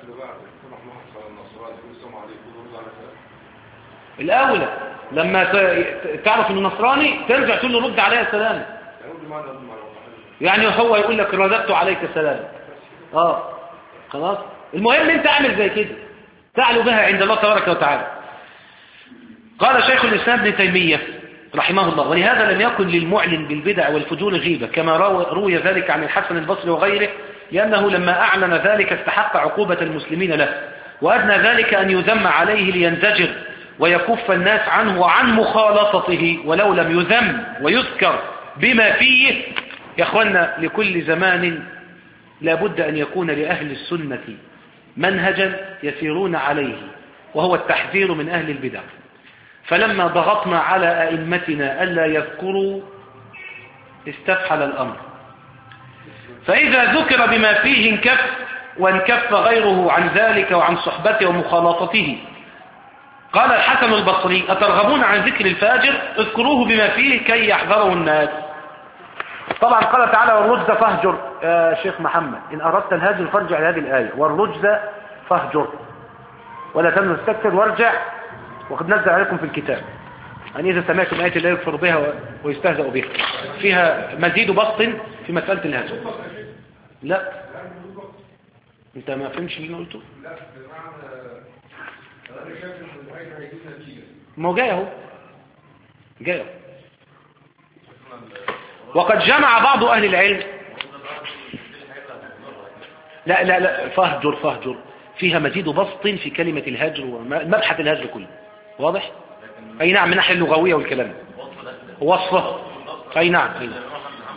Speaker 2: الأولى لما تعرف انه نصراني ترجع تقول له رد علي السلام. يعني هو يقول لك رددت عليك السلام. اه خلاص. المهم انت اعمل زي كده تعلو بها عند الله تبارك وتعالى. قال شيخ الإسلام ابن تيمية رحمه الله: ولهذا لم يكن للمعلن بالبدع والفجور غيبة كما روي ذلك عن الحسن البصري وغيره، لأنه لما أعلن ذلك استحق عقوبة المسلمين له، وأدنى ذلك أن يذم عليه لينزجر ويكف الناس عنه وعن مخالطته، ولو لم يذم ويذكر بما فيه. يا أخوانا لكل زمان لابد أن يكون لأهل السنة منهجا يسيرون عليه، وهو التحذير من أهل البدع. فلما ضغطنا على أئمتنا ألا يذكروا استفحل الأمر، فإذا ذكر بما فيه انكف، وانكف غيره عن ذلك وعن صحبته ومخالطته. قال الحسن البصري: أترغبون عن ذكر الفاجر؟ اذكروه بما فيه كي يحذره الناس. طبعا قال تعالى: والرجز فاهجر. يا شيخ محمد إن أردت الهجر فارجع لهذه الآية: والرجز فاهجر ولا تمنن تستكثر وارجع وقد نزل عليكم في الكتاب أن إذا سمعتم آية لا يكفر بها ويستهزأ بها، فيها مزيد بسط في مسألة الهجر. لا انت ما فهمش اللي انا قلته. ما هو جاي اهو جاي اهو. وقد جمع بعض اهل العلم. لا لا لا فاهجر فاهجر فيها مزيد بسط في كلمة الهجر ومبحث الهجر كله واضح. اي نعم من ناحية اللغوية والكلام وصفه. اي نعم, أي نعم.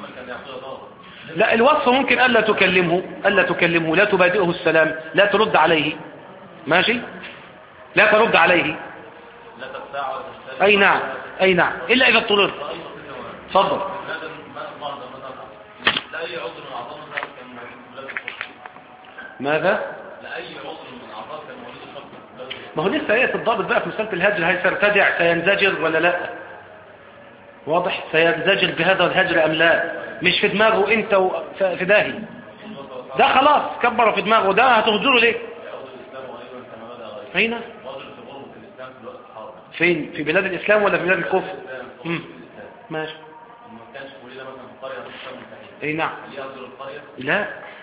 Speaker 2: لا الوصف ممكن ألا تكلمه ألا تكلمه لا تبادئه السلام، لا ترد عليه، ماشي، لا ترد عليه. أي نعم أي نعم إلا إذا اضطررت. تفضل. ماذا؟ ما هو لسه هي الضابط بقى في مسألة الهجر، هل سيرتدع سينزجر ولا لا؟ واضح سينزجر بهذا الهجر أم لا؟ مش في دماغه انت في داهي، ده خلاص كبر في دماغه، ده هتهجره ليه؟ هنا فين؟ في بلاد الإسلام ولا في بلاد الكفر؟ امم ماشي. اي نعم. لا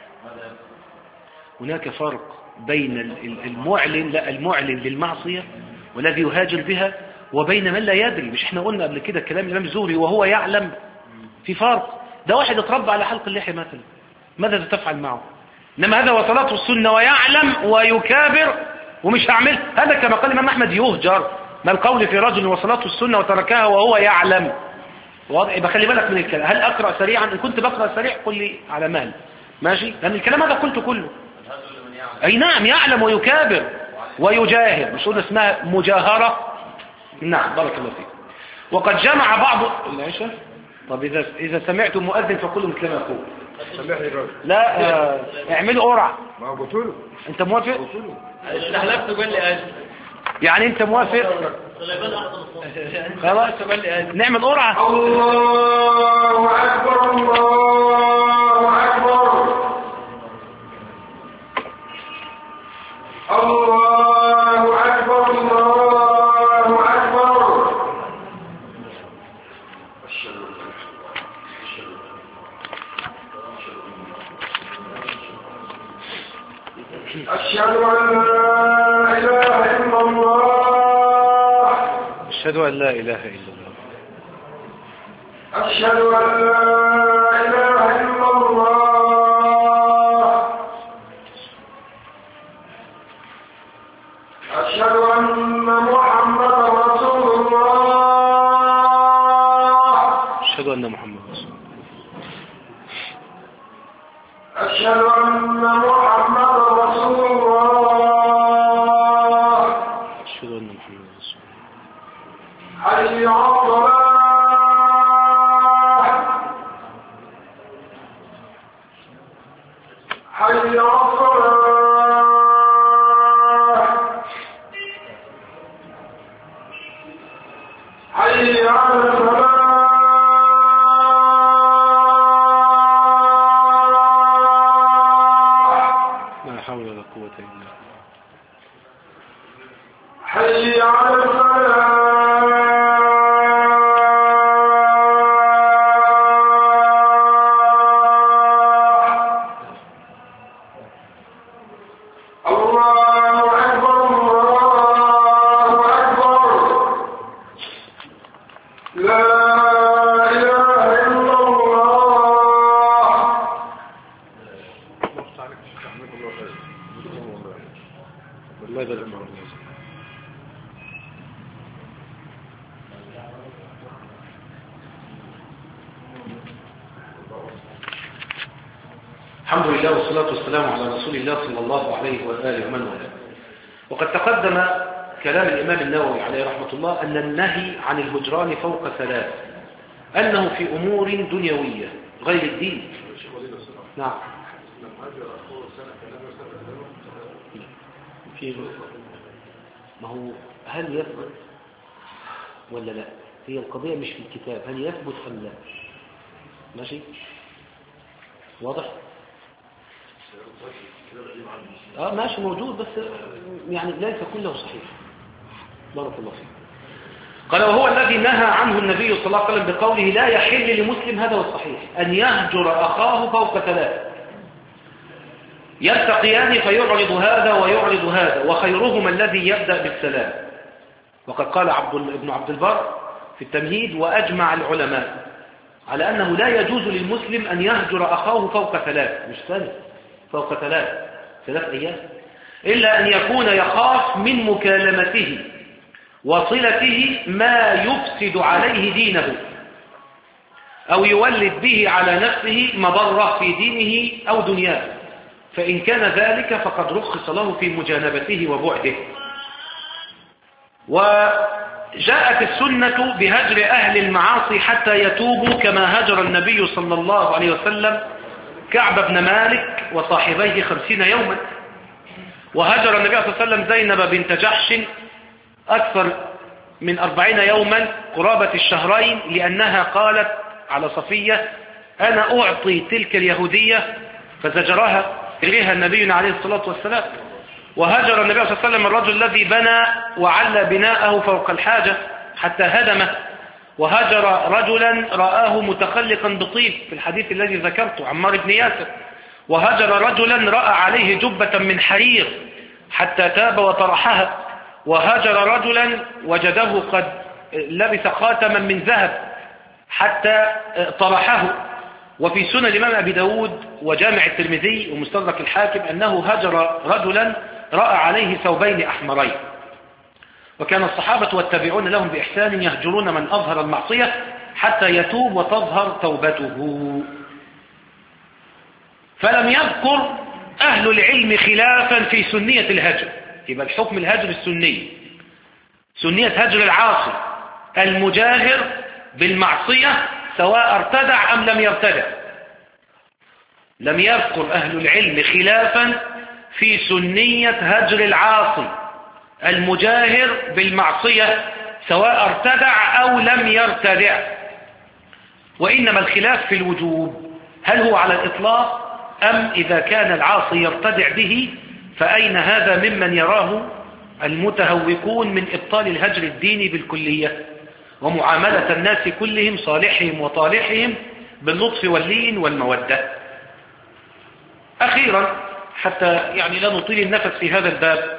Speaker 2: هناك فرق بين المعلن لا المعلن للمعصية والذي يهاجر بها وبين من لا يدري. مش احنا قلنا قبل كده كلام الإمام الزهري وهو يعلم؟ في فرق. ده واحد اتربى على حلق اللحية مثلا، ماذا تفعل معه؟ انما هذا وصلاته السنة ويعلم ويكابر ومش هعمل هذا كما قال الإمام أحمد يهجر. ما القول في رجل وصلاته السنة وتركها وهو يعلم؟ واضح. يبقى خلي بالك من الكلام. هل أقرأ سريعا؟ إن كنت بقرأ سريع قل لي على مال، ماشي، لأن الكلام هذا قلت كله. أي نعم يعلم ويكابر ويجاهر، مش قلنا اسمها مجاهرة؟ نعم بارك الله فيك. وقد جمع بعض العشاء. طب إذا إذا سمعتم مؤذن فكلوا مثل ما يقول. لا آه... اعملوا قرعة.
Speaker 3: ما قلت له
Speaker 2: أنت موافق؟
Speaker 4: استحلفت قال لي أجل.
Speaker 2: يعني أنت موافق؟ خلاص نعمل قرعة.
Speaker 3: الله أكبر الله أكبر الله أكبر الله أكبر. أشهد أن لا إله إلا الله.
Speaker 2: أشهد أن لا إله إلا الله.
Speaker 3: أشهد أن لا إله إلا الله. أشهد أن محمدا رسول الله.
Speaker 2: أشهد أن محمد رسول الله.
Speaker 3: أشهد أن محمدا رسول الله.
Speaker 2: أشهد أن محمد رسول الله.
Speaker 3: حي على الصلاة. حي على الصلاة. حي على الفلاح.
Speaker 2: لا حول ولا قوة إلا بالله.
Speaker 3: حي على الفلاح. الله أكبر الله أكبر. لا إله إلا الله.
Speaker 2: ماذا الأمر الله؟ الحمد لله والصلاة والسلام على رسول الله صلى الله عليه وآله ومن والاه. وقد تقدم كلام الإمام النووي عليه رحمة الله أن النهي عن الهجران فوق ثلاث أنه في أمور دنيوية غير الدين. نعم في ما هو هل يثبت ولا لا؟ هي القضية مش في الكتاب، هل يثبت أم لا؟ ماشي واضح؟ اه ماشي موجود بس يعني ليس كله صحيح. بارك الله فيك. قال وهو الذي نهى عنه النبي صلى الله عليه وسلم بقوله لا يحل لمسلم، هذا هو الصحيح، أن يهجر أخاه فوق ثلاث يلتقيان فيعرض هذا ويعرض هذا وخيرهما الذي يبدأ بالسلام. وقد قال عبد ابن عبد البر في التمهيد وأجمع العلماء على أنه لا يجوز للمسلم أن يهجر أخاه فوق ثلاث، مش ثلاث، فوق ثلاث ثلاث أيام، إلا أن يكون يخاف من مكالمته وصلته ما يفسد عليه دينه أو يولد به على نفسه مضرة في دينه أو دنياه، فإن كان ذلك فقد رخص له في مجانبته وبعده. وجاءت السنة بهجر أهل المعاصي حتى يتوبوا كما هجر النبي صلى الله عليه وسلم كعب بن مالك وصاحبيه خمسين يوما، وهجر النبي صلى الله عليه وسلم زينب بنت جحش أكثر من أربعين يوما قرابة الشهرين، لأنها قالت على صفية أنا أعطي تلك اليهودية فزجرها إليها النبي عليه الصلاة والسلام. وهجر النبي صلى الله عليه وسلم الرجل الذي بنى وعلى بناءه فوق الحاجة حتى هدمه، وهجر رجلا رآه متخلقا بطيب في الحديث الذي ذكرته عمار بن ياسر، وهجر رجلا رأى عليه جبة من حرير حتى تاب وطرحها، وهجر رجلا وجده قد لبس خاتما من ذهب حتى طرحه. وفي سنن الإمام أبي داود وجامع الترمذي ومستدرك الحاكم أنه هجر رجلا رأى عليه ثوبين أحمرين. وكان الصحابة والتابعون لهم بإحسان يهجرون من أظهر المعصية حتى يتوب وتظهر توبته. فلم يذكر أهل العلم خلافا في سنية الهجر، يبقى الحكم الهجر السني سنية هجر العاصي المجاهر بالمعصية سواء ارتدع أم لم يرتدع. لم يذكر أهل العلم خلافا في سنية هجر العاصي المجاهر بالمعصية سواء ارتدع أو لم يرتدع، وإنما الخلاف في الوجوب، هل هو على الإطلاق أم إذا كان العاصي يرتدع به فأين هذا ممن يراه المتهوكون من إبطال الهجر الديني بالكلية ومعاملة الناس كلهم صالحهم وطالحهم باللطف واللين والمودة. أخيرا حتى يعني لا نطيل النفس في هذا الباب،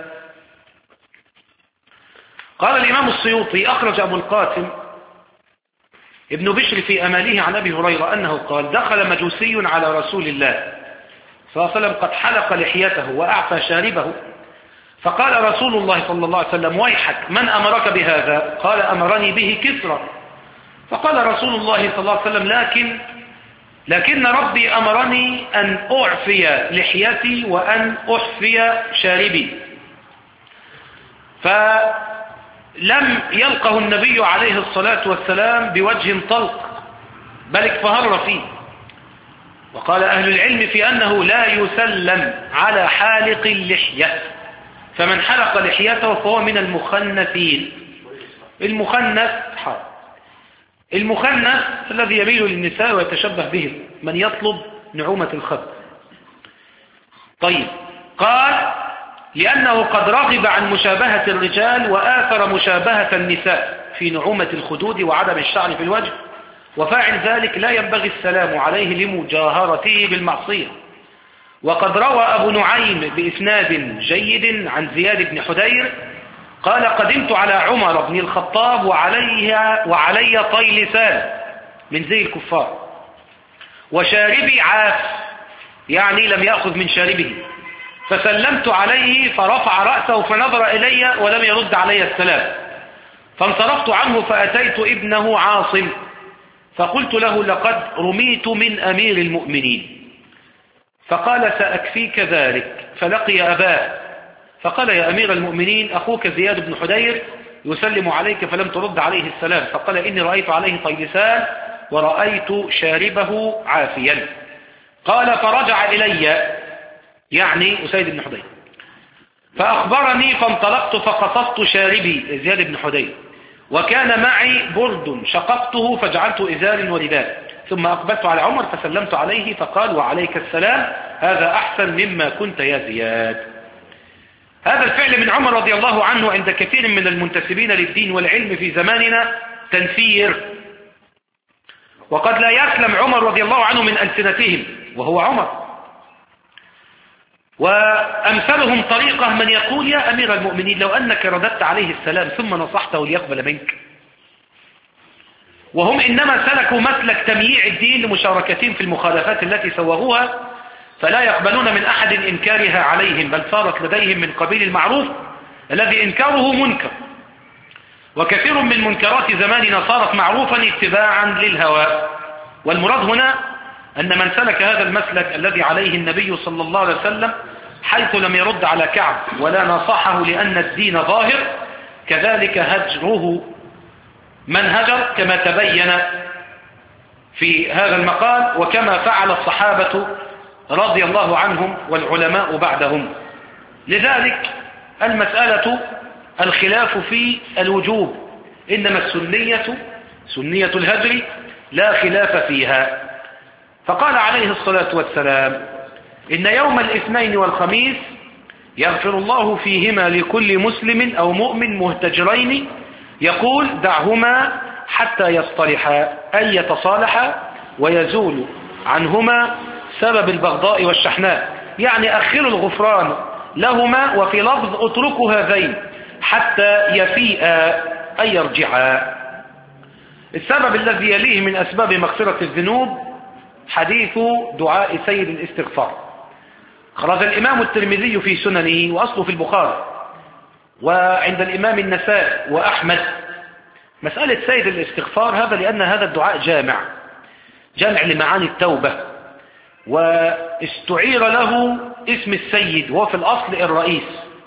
Speaker 2: قال الإمام السيوطي أخرج أبو القاسم ابن بشر في أماله عن أبي هريرة أنه قال دخل مجوسي على رسول الله صلى الله عليه وسلم قد حلق لحيته وأعفى شاربه، فقال رسول الله صلى الله عليه وسلم ويحك من أمرك بهذا؟ قال أمرني به كسرى. فقال رسول الله صلى الله عليه وسلم لكن لكن ربي أمرني أن أعفي لحيتي وأن أحفي شاربي. فلم يلقه النبي عليه الصلاة والسلام بوجه طلق بل اكفهر فيه. وقال أهل العلم في أنه لا يسلم على حالق اللحية، فمن حلق لحيته فهو من المخنثين. المخنث حال المخنث الذي يميل للنساء ويتشبه بهم، من يطلب نعومة الخد. طيب، قال لأنه قد رغب عن مشابهة الرجال وآثر مشابهة النساء في نعومة الخدود وعدم الشعر في الوجه، وفاعل ذلك لا ينبغي السلام عليه لمجاهرته بالمعصية. وقد روى أبو نعيم بإسناد جيد عن زياد بن حدير قال قدمت على عمر بن الخطاب وعلي, وعلي طيلسان من زي الكفار وشاربي عاف، يعني لم يأخذ من شاربه، فسلمت عليه فرفع رأسه فنظر إلي ولم يرد علي السلام، فانصرفت عنه فأتيت ابنه عاصم فقلت له لقد رميت من أمير المؤمنين، فقال سأكفيك ذلك، فلقي أباه فقال يا أمير المؤمنين أخوك زياد بن حدير يسلم عليك فلم ترد عليه السلام، فقال إني رأيت عليه طيلسان ورأيت شاربه عافيا. قال فرجع إلي، يعني أسيد بن حدير، فأخبرني فانطلقت فقصدت شاربي زياد بن حدير، وكان معي برد شققته فجعلت إزار ورداء، ثم أقبلت على عمر فسلمت عليه فقال وعليك السلام، هذا أحسن مما كنت يا زياد. هذا الفعل من عمر رضي الله عنه عند كثير من المنتسبين للدين والعلم في زماننا تنفير، وقد لا يسلم عمر رضي الله عنه من ألسنتهم وهو عمر. وأمثلهم طريقة من يقول يا أمير المؤمنين لو أنك رددت عليه السلام ثم نصحته ليقبل منك، وهم إنما سلكوا مسلك تمييع الدين لمشاركتهم في المخالفات التي سوغوها، فلا يقبلون من أحد إنكارها عليهم، بل صارت لديهم من قبيل المعروف الذي إنكاره منكر. وكثير من منكرات زماننا صارت معروفا اتباعا للهوى. والمراد هنا أن من سلك هذا المسلك الذي عليه النبي صلى الله عليه وسلم حيث لم يرد على كعب ولا نصحه لأن الدين ظاهر، كذلك هجره من هجر كما تبين في هذا المقال، وكما فعل الصحابة رضي الله عنهم والعلماء بعدهم. لذلك المسألة الخلاف في الوجوب، إنما السنية سنية الهجر لا خلاف فيها. فقال عليه الصلاة والسلام إن يوم الاثنين والخميس يغفر الله فيهما لكل مسلم أو مؤمن مهتجرين، يقول دعهما حتى يصطلحا أي يتصالحا ويزول عنهما سبب البغضاء والشحناء، يعني أخروا الغفران لهما، وفي لفظ اتركوا هذين حتى يفيئا أي يرجعا. السبب الذي يليه من أسباب مغفرة الذنوب حديث دعاء سيد الاستغفار، خرج الإمام الترمذي في سننه وأصله في البخاري وعند الإمام النسائي وأحمد. مسألة سيد الاستغفار هذا لأن هذا الدعاء جامع جامع لمعاني التوبة، واستعير له اسم السيد وهو في الأصل الرئيس،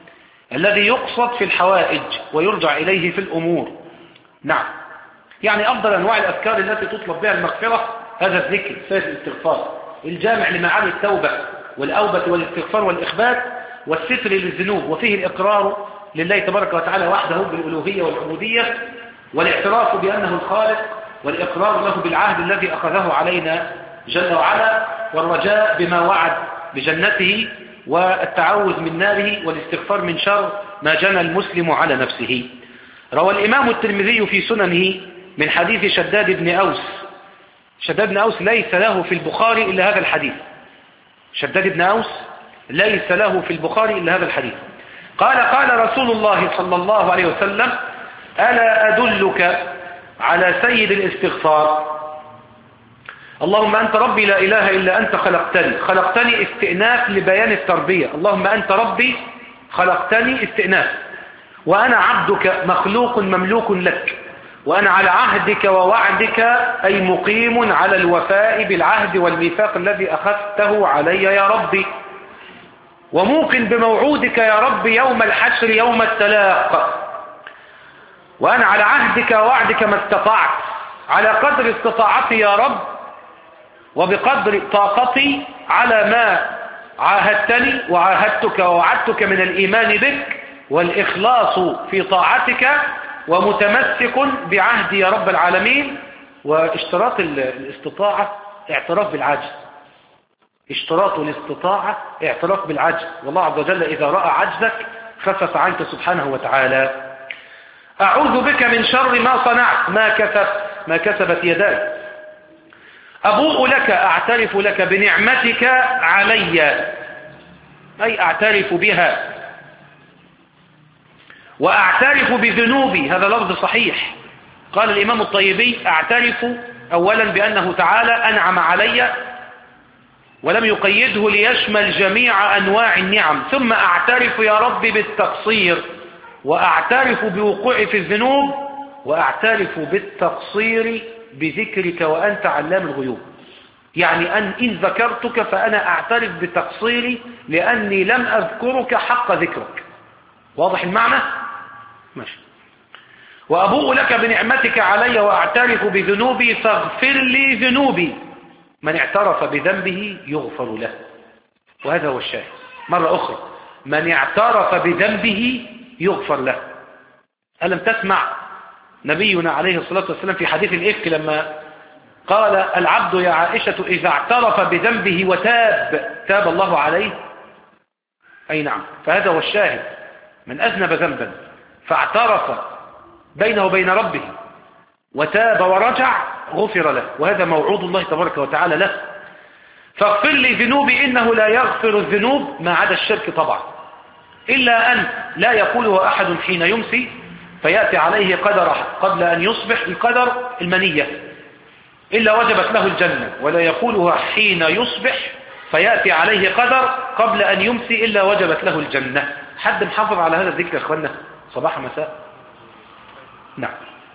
Speaker 2: الذي يقصد في الحوائج ويرجع إليه في الأمور. نعم، يعني أفضل أنواع الأذكار التي تطلب بها المغفرة هذا الذكر سيد الاستغفار الجامع لمعاني التوبة والأوبة والاستغفار والإخبات والستر للذنوب، وفيه الإقرار لله تبارك وتعالى وحده بالألوهية والعبودية، والاعتراف بأنه الخالق، والإقرار له بالعهد الذي أخذه علينا جل وعلا، والرجاء بما وعد بجنته، والتعوذ من ناره، والاستغفار من شر ما جنى المسلم على نفسه. روى الإمام الترمذي في سننه من حديث شداد بن أوس. شداد بن أوس ليس له في البخاري إلا هذا الحديث. شداد بن أوس ليس له في البخاري إلا هذا الحديث. قال قال رسول الله صلى الله عليه وسلم: ألا أدلك على سيد الاستغفار؟ اللهم أنت ربي لا إله إلا أنت خلقتني. خلقتني استئناف لبيان التربية. اللهم أنت ربي خلقتني استئناف، وأنا عبدك مخلوق مملوك لك، وأنا على عهدك ووعدك أي مقيم على الوفاء بالعهد والميثاق الذي أخذته علي يا ربي، وموقن بموعودك يا رب يوم الحشر يوم التلاق، وأنا على عهدك ووعدك ما استطعت، على قدر استطاعتي يا رب وبقدر طاقتي، على ما عاهدتني وعاهدتك ووعدتك من الإيمان بك والإخلاص في طاعتك، ومتمسك بعهدي يا رب العالمين. واشتراط الاستطاعة اعتراف بالعجز. اشتراط الاستطاعة اعتراف بالعجز، والله عز وجل إذا رأى عجزك خفف عنك سبحانه وتعالى. أعوذ بك من شر ما صنعت، ما كسبت ما كسبت يداي. أبوء لك أعترف لك بنعمتك علي، أي أعترف بها، وأعترف بذنوبي. هذا لفظ صحيح. قال الإمام الطيبي: أعترف أولا بأنه تعالى أنعم علي ولم يقيده ليشمل جميع أنواع النعم، ثم أعترف يا رب بالتقصير، وأعترف بوقوعي في الذنوب، وأعترف بالتقصير بذكرك وأنت علام الغيوب. يعني أن إن ذكرتك فأنا أعترف بتقصيري لأني لم أذكرك حق ذكرك. واضح المعنى؟ ماشي. وأبوء لك بنعمتك علي وأعترف بذنوبي فاغفر لي ذنوبي. من اعترف بذنبه يغفر له، وهذا هو الشاهد. مرة أخرى: من اعترف بذنبه يغفر له. ألم تسمع نبينا عليه الصلاة والسلام في حديث الإفك لما قال: العبد يا عائشة إذا اعترف بذنبه وتاب تاب الله عليه؟ أي نعم. فهذا هو الشاهد. من أذنب ذنبا فاعترف بينه وبين ربه وتاب ورجع غفر له، وهذا موعود الله تبارك وتعالى له. فاغفر لي ذنوبي إنه لا يغفر الذنوب ما عدا الشرك طبعا، إلا أن لا يقوله أحد حين يمسي فيأتي عليه قدر قبل أن يصبح، القدر المنية، إلا وجبت له الجنة، ولا يقولها حين يصبح فيأتي عليه قدر قبل أن يمسي إلا وجبت له الجنة. حد محافظ على هذا الذكر يا أخوانا صباح مساء؟ نعم.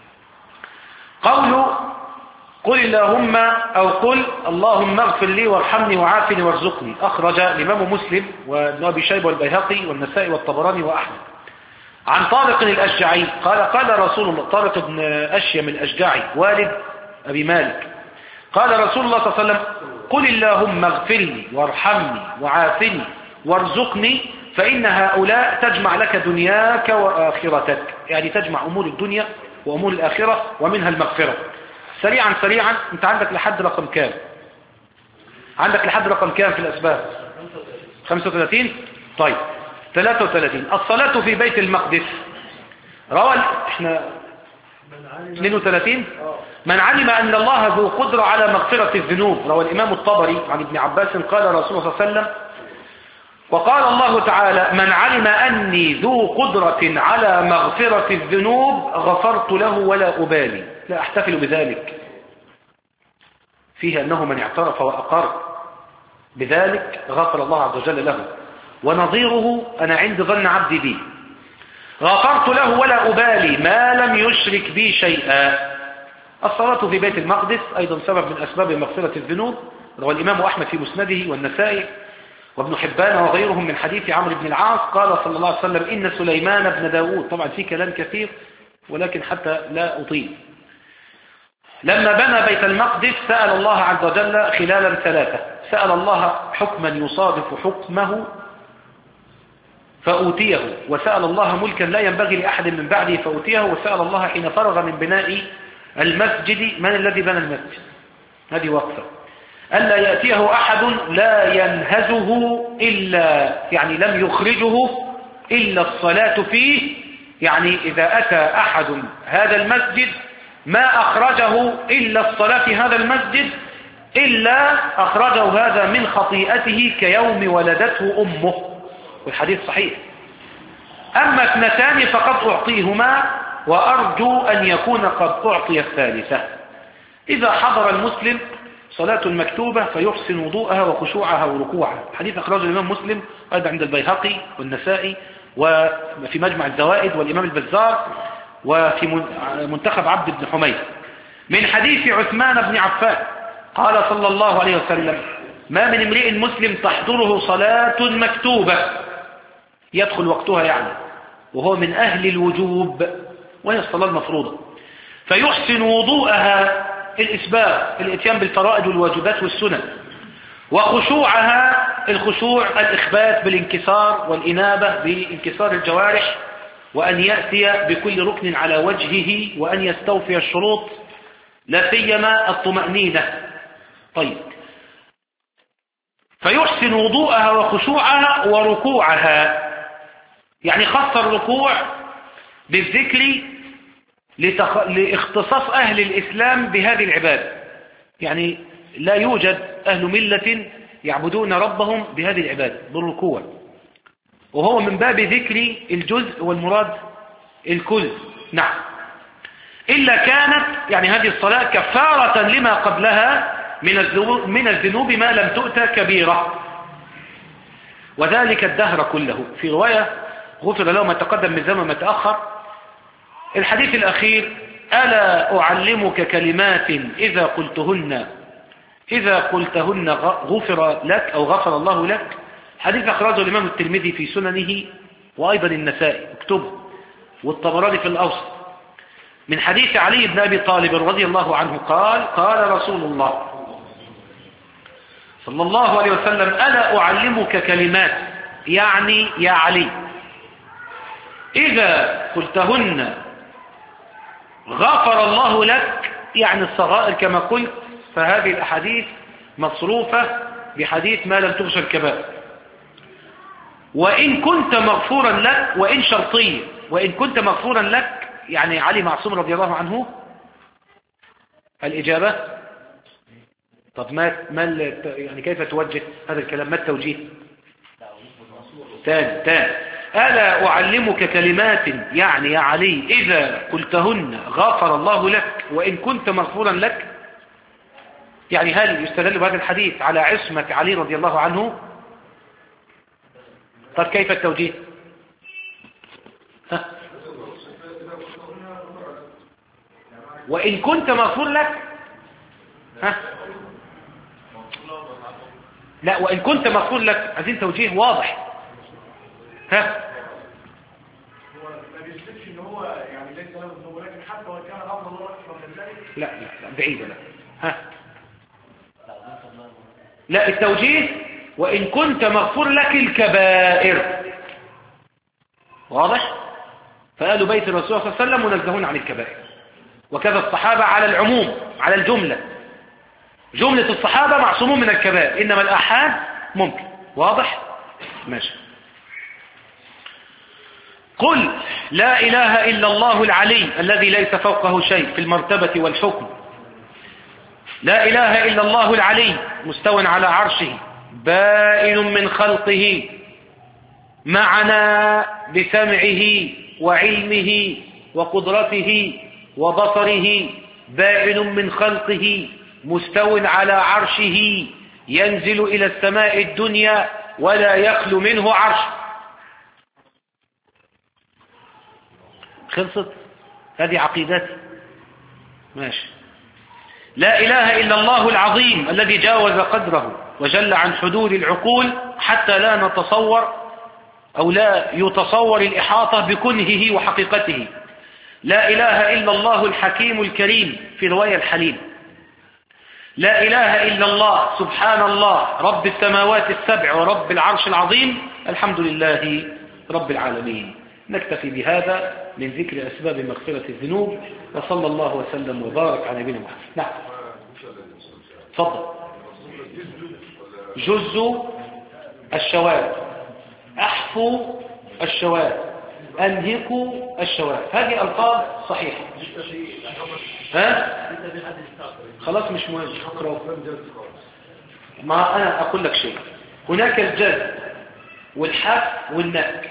Speaker 2: قول قل اللهم أو قل اللهم اغفر لي وارحمني وعافني وارزقني، أخرج الإمام مسلم وابن أبي شيبة والبيهقي والنسائي والطبراني وأحمد عن طارق الأشجعي قال قال رسول الله، طارق بن أشيم الأشجعي والد أبي مالك، قال رسول الله صلى الله عليه وسلم: قل اللهم اغفر لي وارحمني وعافني وارزقني، فإن هؤلاء تجمع لك دنياك وآخرتك، يعني تجمع أمور الدنيا وأمور الآخرة ومنها المغفرة. سريعا سريعا، أنت عندك لحد رقم كام؟ عندك لحد رقم كام في الأسباب؟ خمسة وثلاثين؟ طيب ثلاثة وثلاثين. الصلاة في بيت المقدس. روى احنا اثنين وثلاثين. من علم أن الله ذو قدرة على مغفرة الذنوب. روى الإمام الطبري عن ابن عباس قال رسول الله صلى الله عليه وسلم: وقال الله تعالى: من علم أني ذو قدرة على مغفرة الذنوب غفرت له ولا أبالي، لا أحتفل بذلك. فيه أنه من اعترف وأقر بذلك غفر الله عز وجل له، ونظيره أنا عند ظن عبدي بي، غفرت له ولا أبالي ما لم يشرك بي شيئا. الصلاة في بيت المقدس أيضا سبب من أسباب مغفرة الذنوب. روى الإمام أحمد في مسنده والنسائي وابن حبان وغيرهم من حديث عمرو بن العاص قال صلى الله عليه وسلم إن سليمان بن داود، طبعا في كلام كثير ولكن حتى لا أطيل، لما بنى بيت المقدس سأل الله عز وجل خلالا ثلاثة، سأل الله حكما يصادف حكمه فأوتيه، وسأل الله ملكا لا ينبغي لأحد من بعده فأوتيه، وسأل الله حين فرغ من بناء المسجد من الذي بنى المسجد، هذه وقفة، ألا يأتيه أحد لا ينهزه إلا، يعني لم يخرجه إلا الصلاة فيه، يعني إذا أتى أحد هذا المسجد ما أخرجه إلا الصلاة في هذا المسجد إلا أخرجه هذا من خطيئته كيوم ولدته أمه، والحديث صحيح. أما اثنتان فقد أعطيهما وأرجو أن يكون قد أعطي الثالثة، إذا حضر المسلم صلاة مكتوبة فيحسن وضوءها وخشوعها وركوعها، حديث أخرجه الإمام مسلم أيضا عند البيهقي والنسائي وفي مجمع الزوائد والإمام البزار وفي منتخب عبد بن حميد من حديث عثمان بن عفان قال صلى الله عليه وسلم ما من امرئ مسلم تحضره صلاة مكتوبة يدخل وقتها يعني وهو من أهل الوجوب وهي الصلاة المفروضة فيحسن وضوءها الإسباغ الاتيان بالفرائض والواجبات والسنن، وخشوعها الخشوع الإخبات بالانكسار والإنابة بانكسار الجوارح، وأن يأتي بكل ركن على وجهه وأن يستوفي الشروط لا سيما الطمأنينة. طيب، فيحسن وضوءها وخشوعها وركوعها، يعني خص الركوع بالذكر لتخ... لاختصاص أهل الإسلام بهذه العبادة، يعني لا يوجد أهل ملة يعبدون ربهم بهذه العبادة بالركوع، وهو من باب ذكر الجزء والمراد الكل. نعم، إلا كانت يعني هذه الصلاة كفارة لما قبلها من الذنوب, من الذنوب ما لم تؤتى كبيرة، وذلك الدهر كله. في رواية غفر له ما تقدم من زمن ما تأخر. الحديث الأخير ألا أعلمك كلمات إذا قلتهن إذا قلتهن غفر لك أو غفر الله لك، حديث أخرجه الإمام الترمذي في سننه وأيضا النسائي اكتبه والطبراني في الأوسط من حديث علي بن أبي طالب رضي الله عنه قال قال رسول الله صلى الله عليه وسلم ألا أعلمك كلمات، يعني يا علي إذا قلتهن غفر الله لك، يعني الصغائر كما قلت، فهذه الأحاديث مصروفة بحديث ما لم تغفر الكبائر. وإن كنت مغفورا لك، وإن شرطية، وإن كنت مغفورا لك يعني علي معصوم رضي الله عنه. الإجابة طب ما ما يعني كيف توجه هذا الكلام؟ ما التوجيه؟ تاني تاني ألا أعلمك كلمات، يعني يا علي إذا قلتهن غفر الله لك وإن كنت مغفورا لك، يعني هل يستدل بهذا الحديث على عصمة علي رضي الله عنه؟ طب كيف التوجيه؟ ها؟ وإن كنت مغفور لك، ها؟ لا، وإن كنت مغفور لك عايزين توجيه واضح. ها؟ لا لا لا بعيدة، لا. ها؟ لا، التوجيه وإن كنت مغفور لك الكبائر، واضح؟ فقالوا بيت الرسول صلى الله عليه وسلم منزهون عن الكبائر، وكذا الصحابة على العموم على الجملة، جملة الصحابة معصومون من الكبائر، إنما الآحاد ممكن. واضح؟ ماشي. قل لا إله إلا الله العلي الذي ليس فوقه شيء في المرتبة والحكم، لا إله إلا الله العلي مستو على عرشه بائن من خلقه معنا بسمعه وعلمه وقدرته وبصره، بائن من خلقه مستو على عرشه ينزل إلى السماء الدنيا ولا يخلو منه عرش. خلصت هذه عقيدتي. ماشي. لا إله إلا الله العظيم الذي جاوز قدره وجل عن حدود العقول حتى لا نتصور أو لا يتصور الإحاطة بكنهه وحقيقته. لا إله إلا الله الحكيم الكريم، في رواية الحليم. لا إله إلا الله سبحان الله رب السماوات السبع ورب العرش العظيم، الحمد لله رب العالمين. نكتفي بهذا من ذكر أسباب مغفرة الذنوب، وصلى الله وسلم وبارك على نبينا محمد. نعم تفضل. جز الشواذ، أحفو الشواذ، أنهكوا الشواذ، هذه ألفاظ صحيحة. ها؟ خلاص مش مهم اقرأ. ما أنا أقول لك شيء، هناك الجز والحف والنك،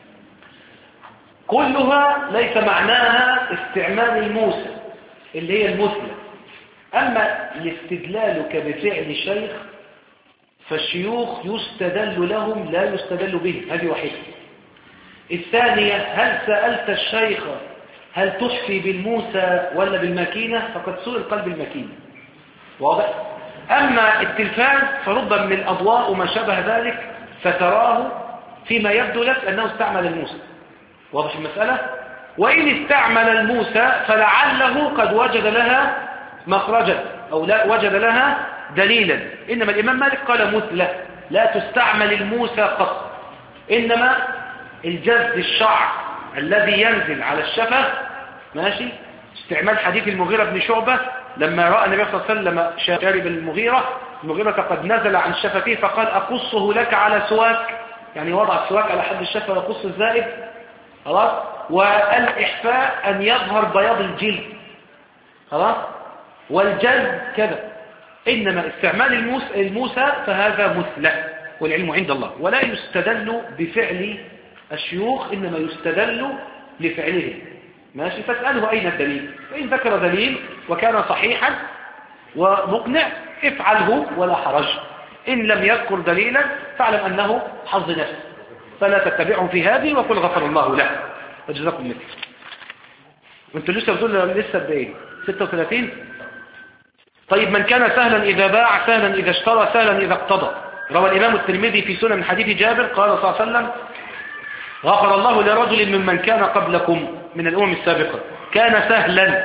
Speaker 2: كلها ليس معناها استعمال الموسى اللي هي المثلى. أما الاستدلالك بفعل شيخ فالشيوخ يستدل لهم لا يستدل به، هذه واحدة. الثانية، هل سألت الشيخ هل تحفي بالموسى ولا بالماكينة؟ فقد سئل قلب الماكينة، واضح؟ أما التلفاز فربما من الأضواء وما شابه ذلك فتراه فيما يبدو لك أنه استعمل الموسى، واضح المسألة؟ وإن استعمل الموسى فلعله قد وجد لها مخرجا أو لا وجد لها دليلا. إنما الإمام مالك قال مثلى، لا تستعمل الموسى قط، إنما الجز الشعر الذي ينزل على الشفة، ماشي؟ استعمال حديث المغيرة بن شعبة لما رأى النبي صلى الله عليه وسلم شارب المغيرة، المغيرة قد نزل عن شفتيه فقال أقصه لك على سواك، يعني وضع السواك على حد الشفة ويقص الزائد، خلاص؟ والإحفاء أن يظهر بياض الجلد، خلاص؟ والجز كذا. إنما استعمال الموسى, الموسى فهذا مثلى، والعلم عند الله، ولا يستدل بفعل الشيوخ، إنما يستدل لفعله، ماشي؟ فاسأله أين الدليل، فإن ذكر دليل وكان صحيحا ومقنع افعله ولا حرج، إن لم يذكر دليلا فاعلم أنه حظ نفس، فلا تتبعهم في هذه وقل غفر الله له وجزاكم مثل. وانتوا لسه بتقول لسه بإيه؟ ستة وثلاثين. طيب، من كان سهلا إذا باع سهلا إذا اشترى سهلا إذا اقتضى. روى الإمام الترمذي في سنن حديث جابر قال صلى الله عليه وسلم غفر الله لرجل ممن كان قبلكم من الأمم السابقة كان سهلا،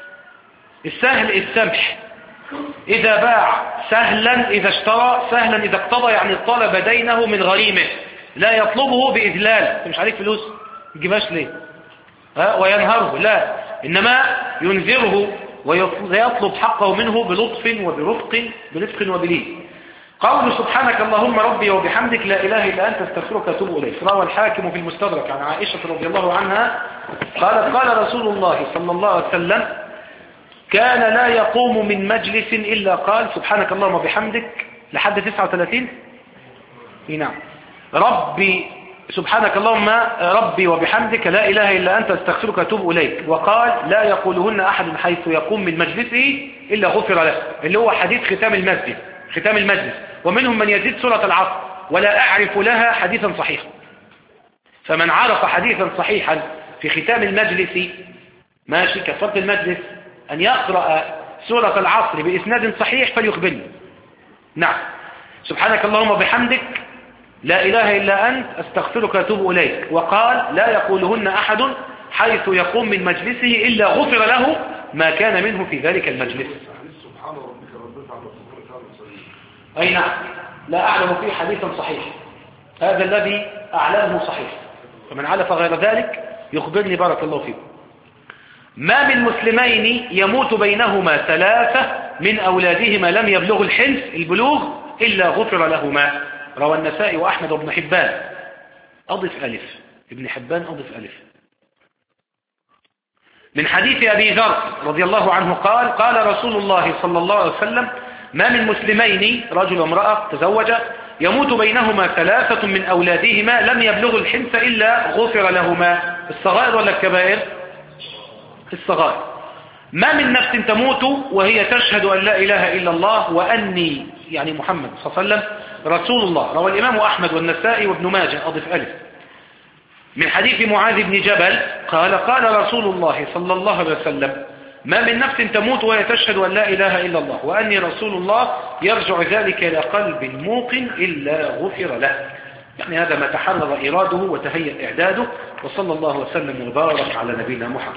Speaker 2: السهل السمح، إذا باع سهلا إذا اشترى سهلا إذا اقتضى، يعني طلب دينه من غريمه، لا يطلبه بإذلال، مش عليك فلوس تجيبهاش ليه، ها؟ وينهره، لا، إنما ينذره ويطلب حقه منه بلطف وبرفق برفق وبلين. قول سبحانك اللهم ربي وبحمدك لا إله إلا أنت استغفرك وأتوب إليك، روى الحاكم في المستدرك عن عائشة رضي الله عنها قالت قال رسول الله صلى الله عليه وسلم كان لا يقوم من مجلس إلا قال سبحانك اللهم وبحمدك لحد تسعة وثلاثين. نعم، ربي سبحانك اللهم ربي وبحمدك لا إله إلا أنت استغفرك وأتوب إليك، وقال لا يقولهن أحد حيث يقوم من مجلسه إلا غفر له، اللي هو حديث ختام المسجد، ختام المجلس. ومنهم من يزيد سورة العصر ولا أعرف لها حديثا صحيحا، فمن عرف حديثا صحيحا في ختام المجلس، ماشي، كفارة المجلس أن يقرأ سورة العصر بإسناد صحيح فليخبرني. نعم، سبحانك اللهم وبحمدك لا إله إلا أنت أستغفرك وأتوب إليك، وقال لا يقولهن أحد حيث يقوم من مجلسه إلا غفر له ما كان منه في ذلك المجلس. أي نعم، لا أعلم فيه حديثا صحيح، هذا الذي أعلمه صحيح، فمن علف غير ذلك يخبرني بارك الله فيكم. ما من مسلمين يموت بينهما ثلاثة من أولادهما لم يبلغوا الحنث البلوغ إلا غفر لهما، روى النسائي وأحمد وابن حبان. أضف ألف، ابن حبان أضف ألف. من حديث أبي ذر رضي الله عنه قال قال رسول الله صلى الله عليه وسلم ما من مسلمين رجل وامرأة تزوجا يموت بينهما ثلاثة من أولادهما لم يبلغوا الحنث إلا غفر لهما. الصغائر ولا الكبائر؟ الصغائر. ما من نفس تموت وهي تشهد أن لا إله إلا الله وأني يعني محمد صلى الله عليه وسلم رسول الله، روى الإمام أحمد والنسائي وابن ماجه أضف ألف. من حديث معاذ بن جبل قال قال رسول الله صلى الله عليه وسلم ما من نفس تموت وهي تشهد أن لا إله إلا الله وأني رسول الله يرجع ذلك إلى قلب موقن إلا غفر له. يعني هذا ما تحرر إراده وتهيأ إعداده. وصلى الله وسلم وبارك على نبينا محمد.